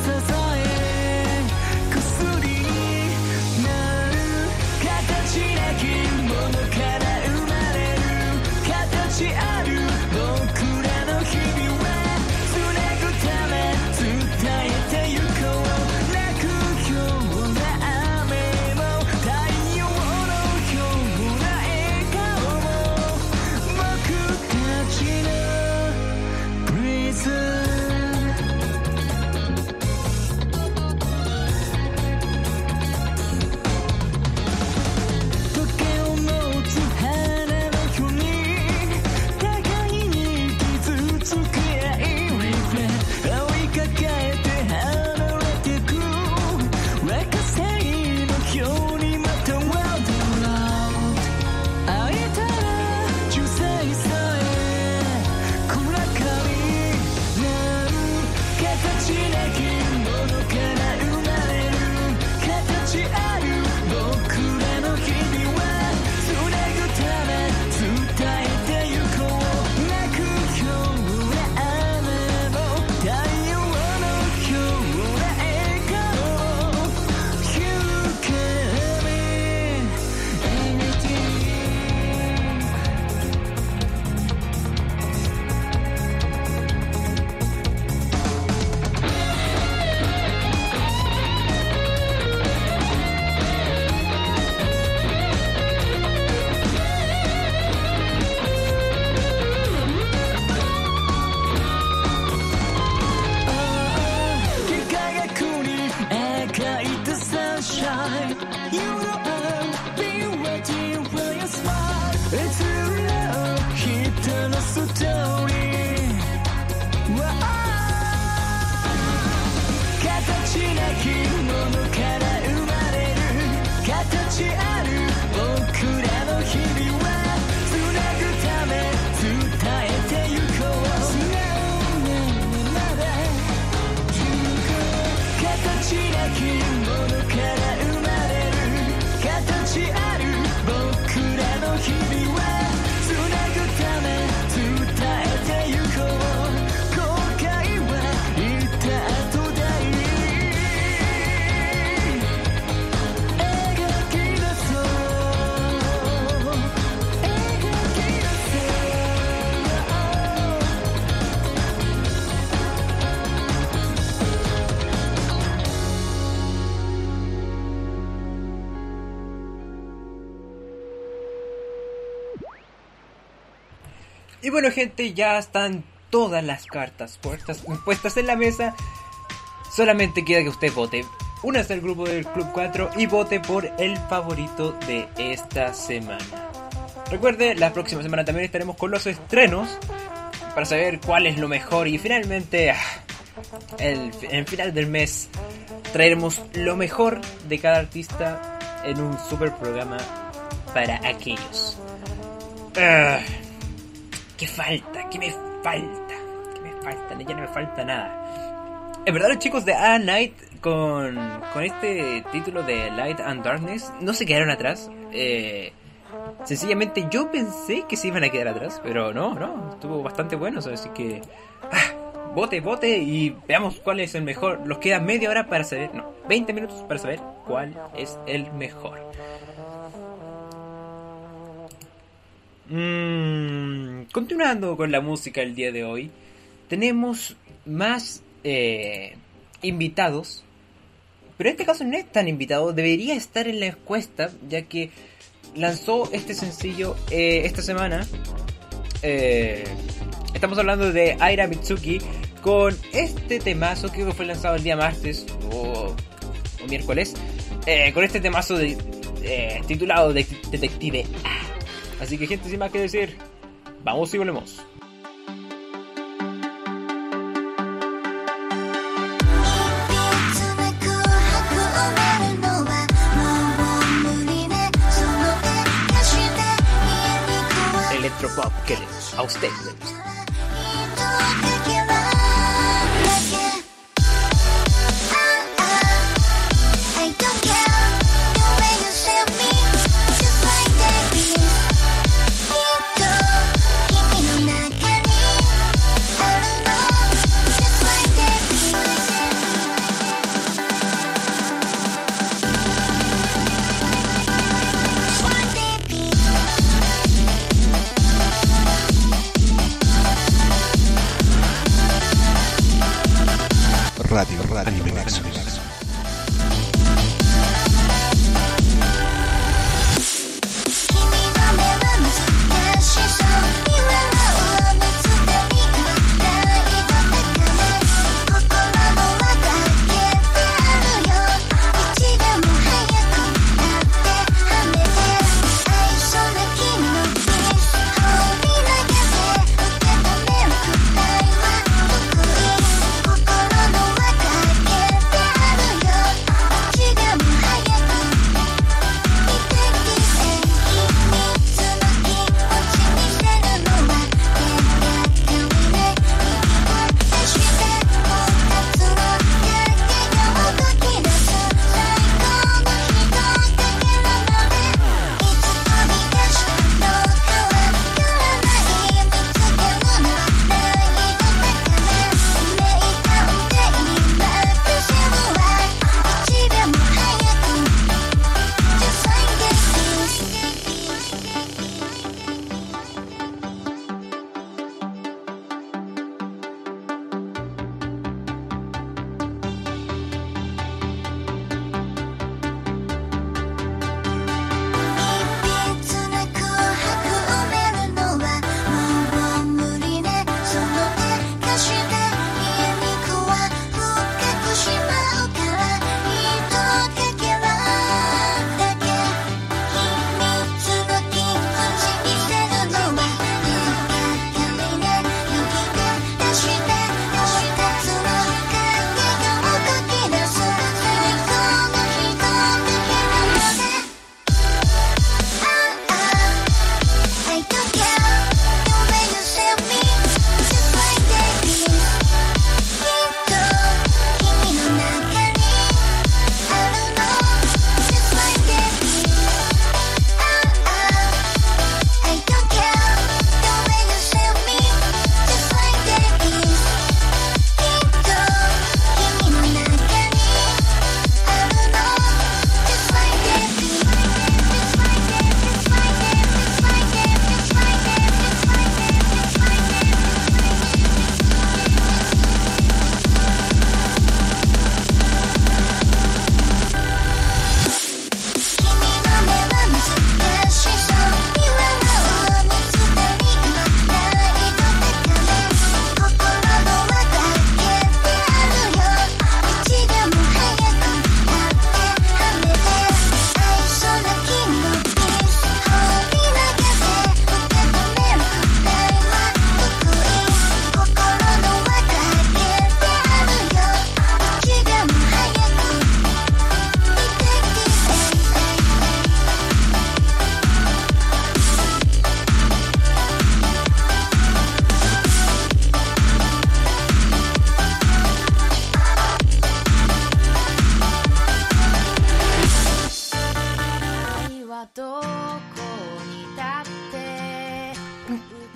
Y bueno, gente, ya están todas las cartas puestas en la mesa. Solamente queda que usted vote. Únase al grupo del Club 4 y vote por el favorito de esta semana. Recuerde, la próxima semana también estaremos con los estrenos para saber cuál es lo mejor. Y finalmente, en el final del mes, traeremos lo mejor de cada artista en un super programa para aquellos. ¿Qué falta? ¿Qué me falta? ¿Qué me falta? Ya no me falta nada. En verdad, los chicos de A Night con este título de Light and Darkness no se quedaron atrás. Sencillamente yo pensé que se iban a quedar atrás, pero no, estuvo bastante bueno. Así que vote y veamos cuál es el mejor. Nos queda media hora para saber, 20 minutos para saber cuál es el mejor. Continuando con la música el día de hoy, tenemos más invitados, pero en este caso no es tan invitado, debería estar en la encuesta, ya que lanzó este sencillo esta semana. Estamos hablando de Aira Mitsuki con este temazo que fue lanzado el día martes o miércoles, con este temazo titulado Detective A. Así que, gente, sin más que decir, vamos y volvemos. エレクトロポップque a usted le gusta. Radio Anime Nexus.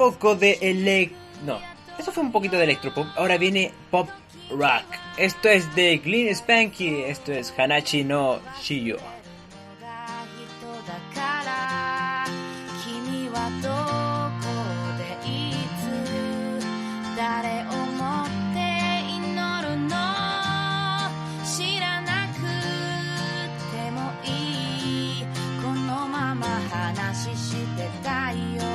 poco de No, eso fue un poquito de electropop. Ahora viene pop rock. Esto es de Glenn Spanky. Esto es Hanachi no Shiyo. 君はどこでいつ誰をもって祈るの知らなくてもいいこのまま話してたいよ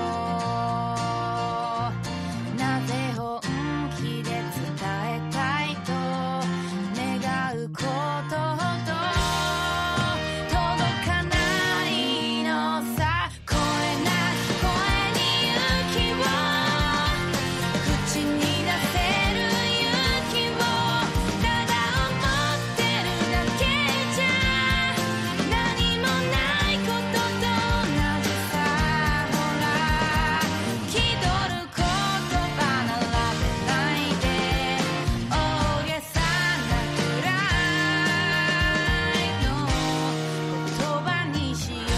なぜ本気で伝えたいと願うことほど届かないのさ声なき声に勇気を口に出せる勇気をただ思ってるだけじゃ何もないことと同じさほら気取る言葉並べないで大げさなくらいの言葉にしよう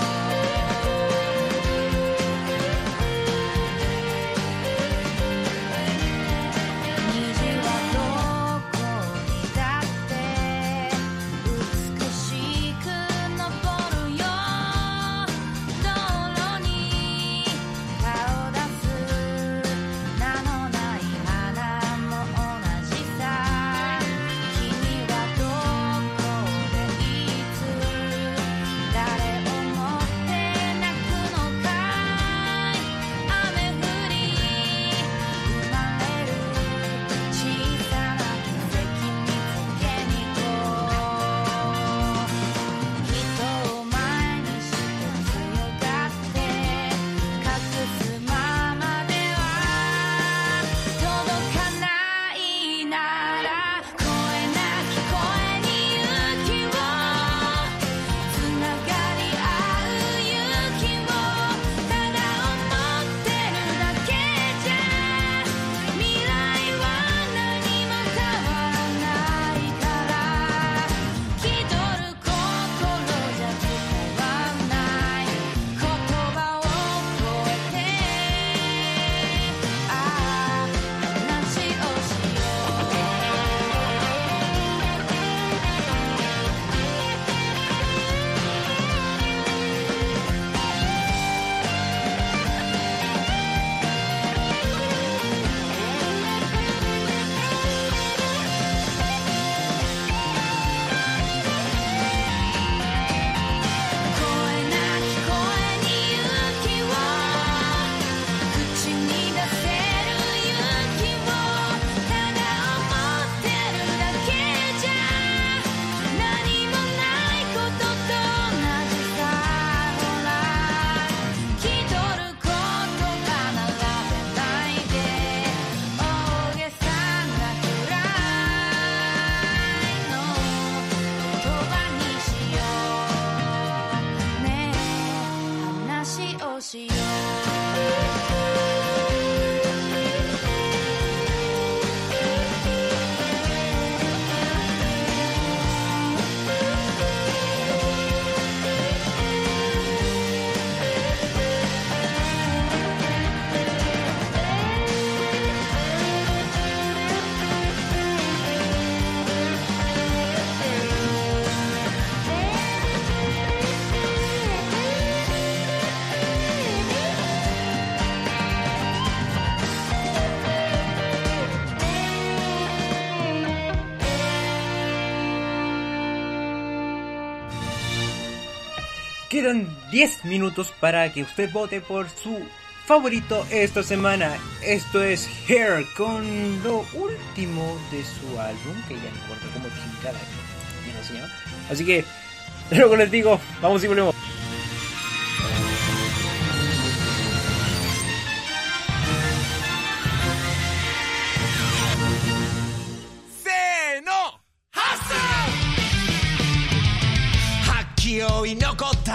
虹はどこにだって美しく昇るよ道路に顔出す名のない花も同じさ君はどこでいつ誰をもって泣くのかい雨降り生まれる小さな奇跡見つけに行こう人を前にして強がって隠すままでは届かないなら声なき声に勇気をつながり合う勇気をただ思ってるだけじゃ未来は何も変わらないから気取る心じゃ伝わんない言葉を超えて話をしよ声なき声に勇気を口に出せる勇気をただ思ってるだけじゃ何もないことと同じさほら気取る言葉並べないで大げさなくらいの言葉にしようねえ話をしよ Quedan 10 minutos para que usted vote por su favorito esta semana. Esto es Hair con lo último de su álbum, que ya no recuerdo cómo chingada ya no se llama. Así que, luego les digo, vamos y volvemos. 勢い残った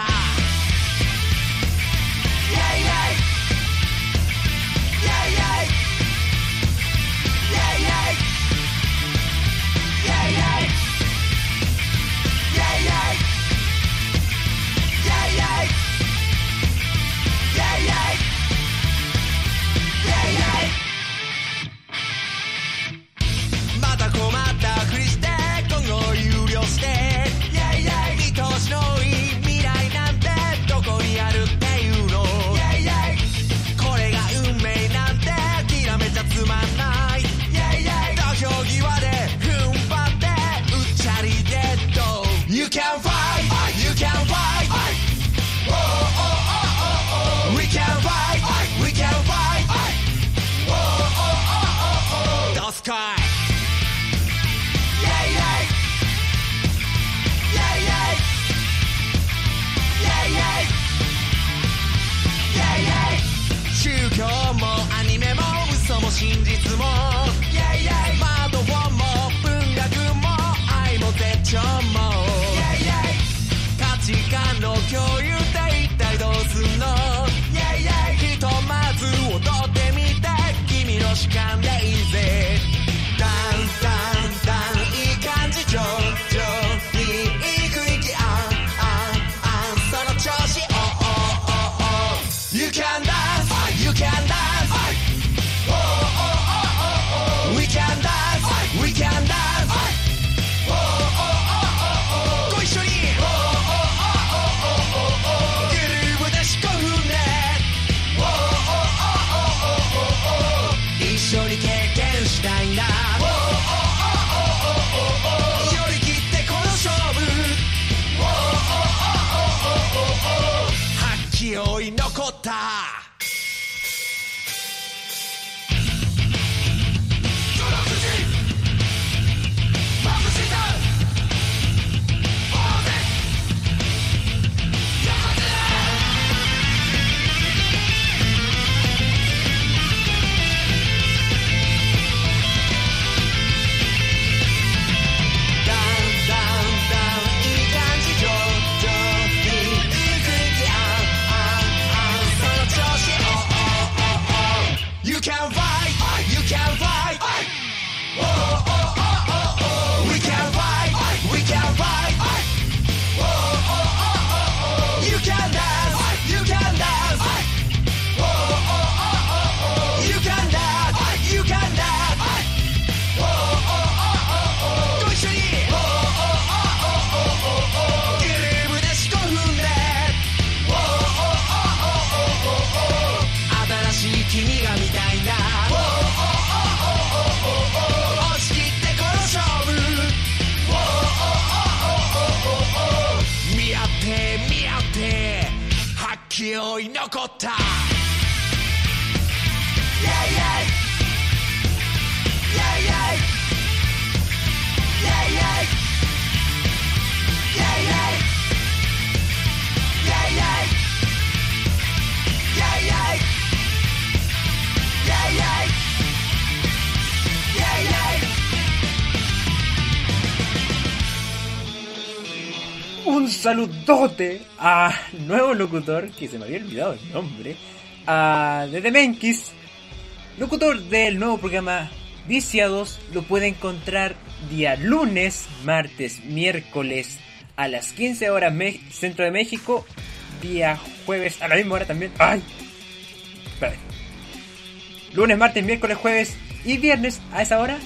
イ真実も窓も文学も愛も絶頂も価値観の共有って一体どうすんのひとまず踊ってみて君の主観でいいぜダンダンダンいい感じ上々にいい雰囲気その調子You can dance, you can dance We can dance, we can dance ご一緒にグルーヴで四股踏んで一緒に経験したいんだ寄り切ってこの勝負勢い残ったYou can fight, you can fight. We can fight, we can fight. You can dance, you can dance. You can dance, you can dance. ご一緒にグルーヴで四股踏んで新しい君が見たいんだ押し切ってこの勝負見合って見合って勢い残った Yeah yeah Yeah yeah Yeah yeah Yeah yeah Yeah yeah Yeah yeah Yeah, yeah. Yeah, yeah. Un saludote a nuevo locutor, que se me había olvidado el nombre, de The Menkis, locutor del nuevo programa Viciados. Lo puede encontrar día lunes, martes, miércoles a las 15 horas Centro de México, día jueves a la misma hora también. ¡Ay! Espérate. Lunes, martes, miércoles, jueves y viernes a esa hora.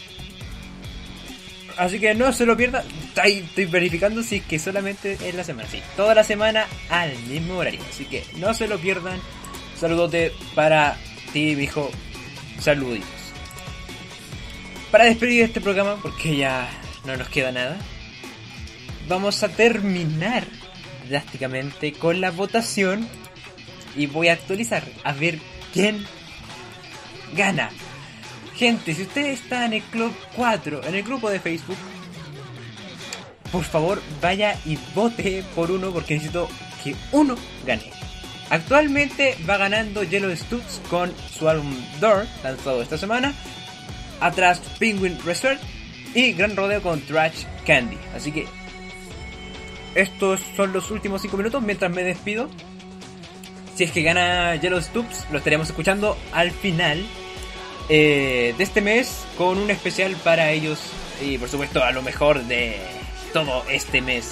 Así que no se lo pierda. Estoy verificando si es que solamente es la semana. Sí, toda la semana al mismo horario. Así que no se lo pierdan. Saludote para ti, mi hijo. Saluditos. Para despedir este programa, porque ya no nos queda nada, vamos a terminar drásticamente con la votación. Y voy a actualizar a ver quién gana. Gente, si usted está en el Club 4, en el grupo de Facebook, por favor vaya y vote por uno, porque necesito que uno gane. Actualmente va ganando Yellow Stoops con su álbum Door, lanzado esta semana. Atrás Penguin Resort y Gran Rodeo con Trash Candy. Así que estos son los últimos 5 minutos mientras me despido. Si es que gana Yellow Stoops, lo estaremos escuchando al final de este mes, con un especial para ellos y por supuesto a lo mejor de todo este mes.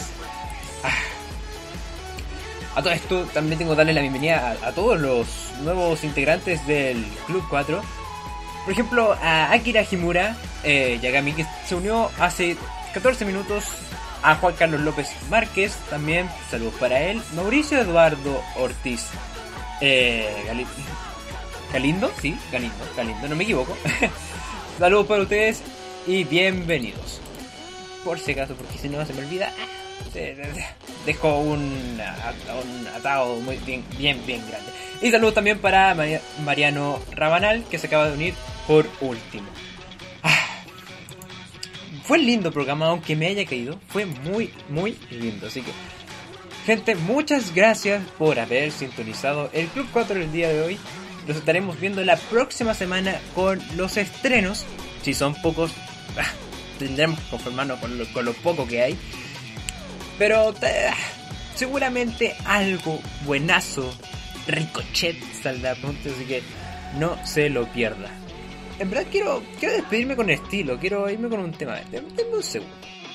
A todo esto también tengo que darle la bienvenida a todos los nuevos integrantes del Club 4. Por ejemplo, a Akira Himura Yagami, que se unió hace 14 minutos. A Juan Carlos López Márquez, también saludos para él. Mauricio Eduardo Ortiz Galindo, sí, Galindo, no me equivoco. Saludos para ustedes y bienvenidos. Por si acaso, porque si no se me olvida, dejo un atado muy bien grande. Y saludos también para Mariano Rabanal, que se acaba de unir por último. Fue un lindo programa, aunque me haya caído. Fue muy lindo. Así que, gente, muchas gracias por haber sintonizado el Club 4 el día de hoy. los estaremos viendo la próxima semana con los estrenos. Si son pocos, tendremos que conformarnos con lo poco que hay. Pero seguramente algo buenazo, Ricochet saldrá pronto, así que no se lo pierda. En verdad quiero despedirme con estilo, quiero irme con un tema. Denme un segundo.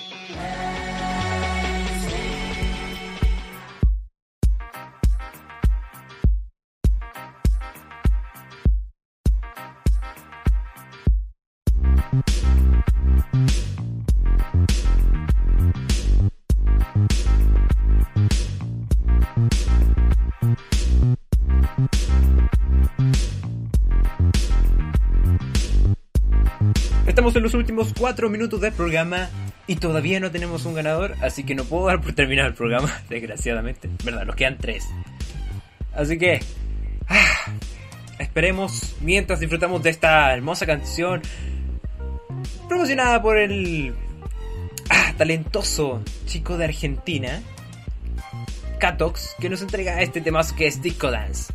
Estamos en los últimos 4 minutos del programa y todavía no tenemos un ganador, así que no puedo dar por terminado el programa, desgraciadamente. Verdad, nos quedan 3. Así que esperemos mientras disfrutamos de esta hermosa canción promocionada por el talentoso chico de Argentina, Catox, que nos entrega este temazo que es Disco Dance.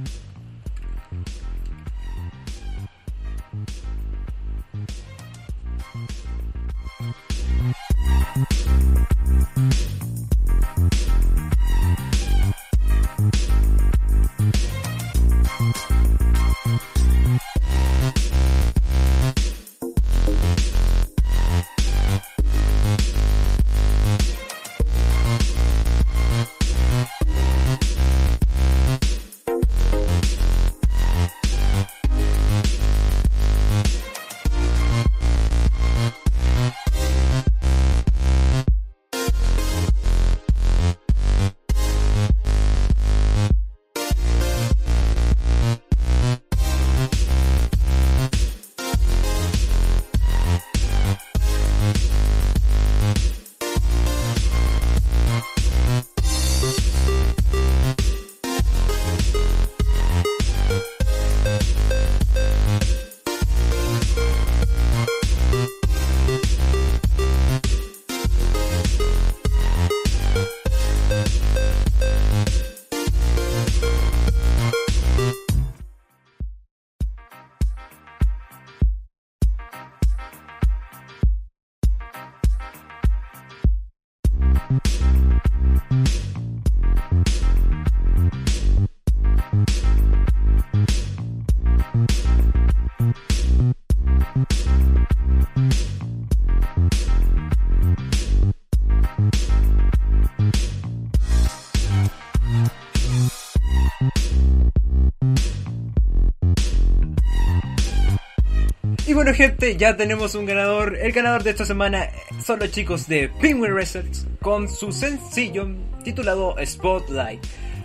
Y bueno, gente, ya tenemos un ganador. El ganador de esta semana son los chicos de Penguin Records con su sencillo titulado Spotlight.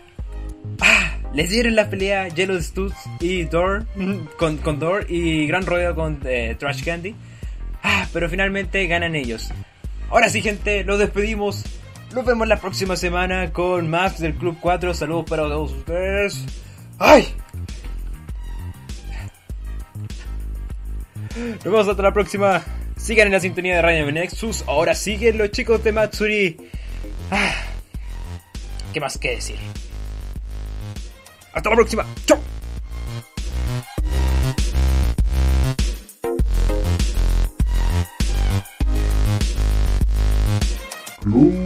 Les dieron la pelea Yellow Studs y Door con Door y Gran Rodeo con Trash Candy. Pero finalmente ganan ellos. Ahora sí, gente, los despedimos. Nos vemos la próxima semana con más del Club 4. Saludos para todos ustedes. ¡Ay! Nos vemos hasta la próxima. Sigan en la sintonía de Radio Nexus. Ahora siguen los chicos de Matsuri. ¿Qué más que decir? Hasta la próxima. ¡Chao! Club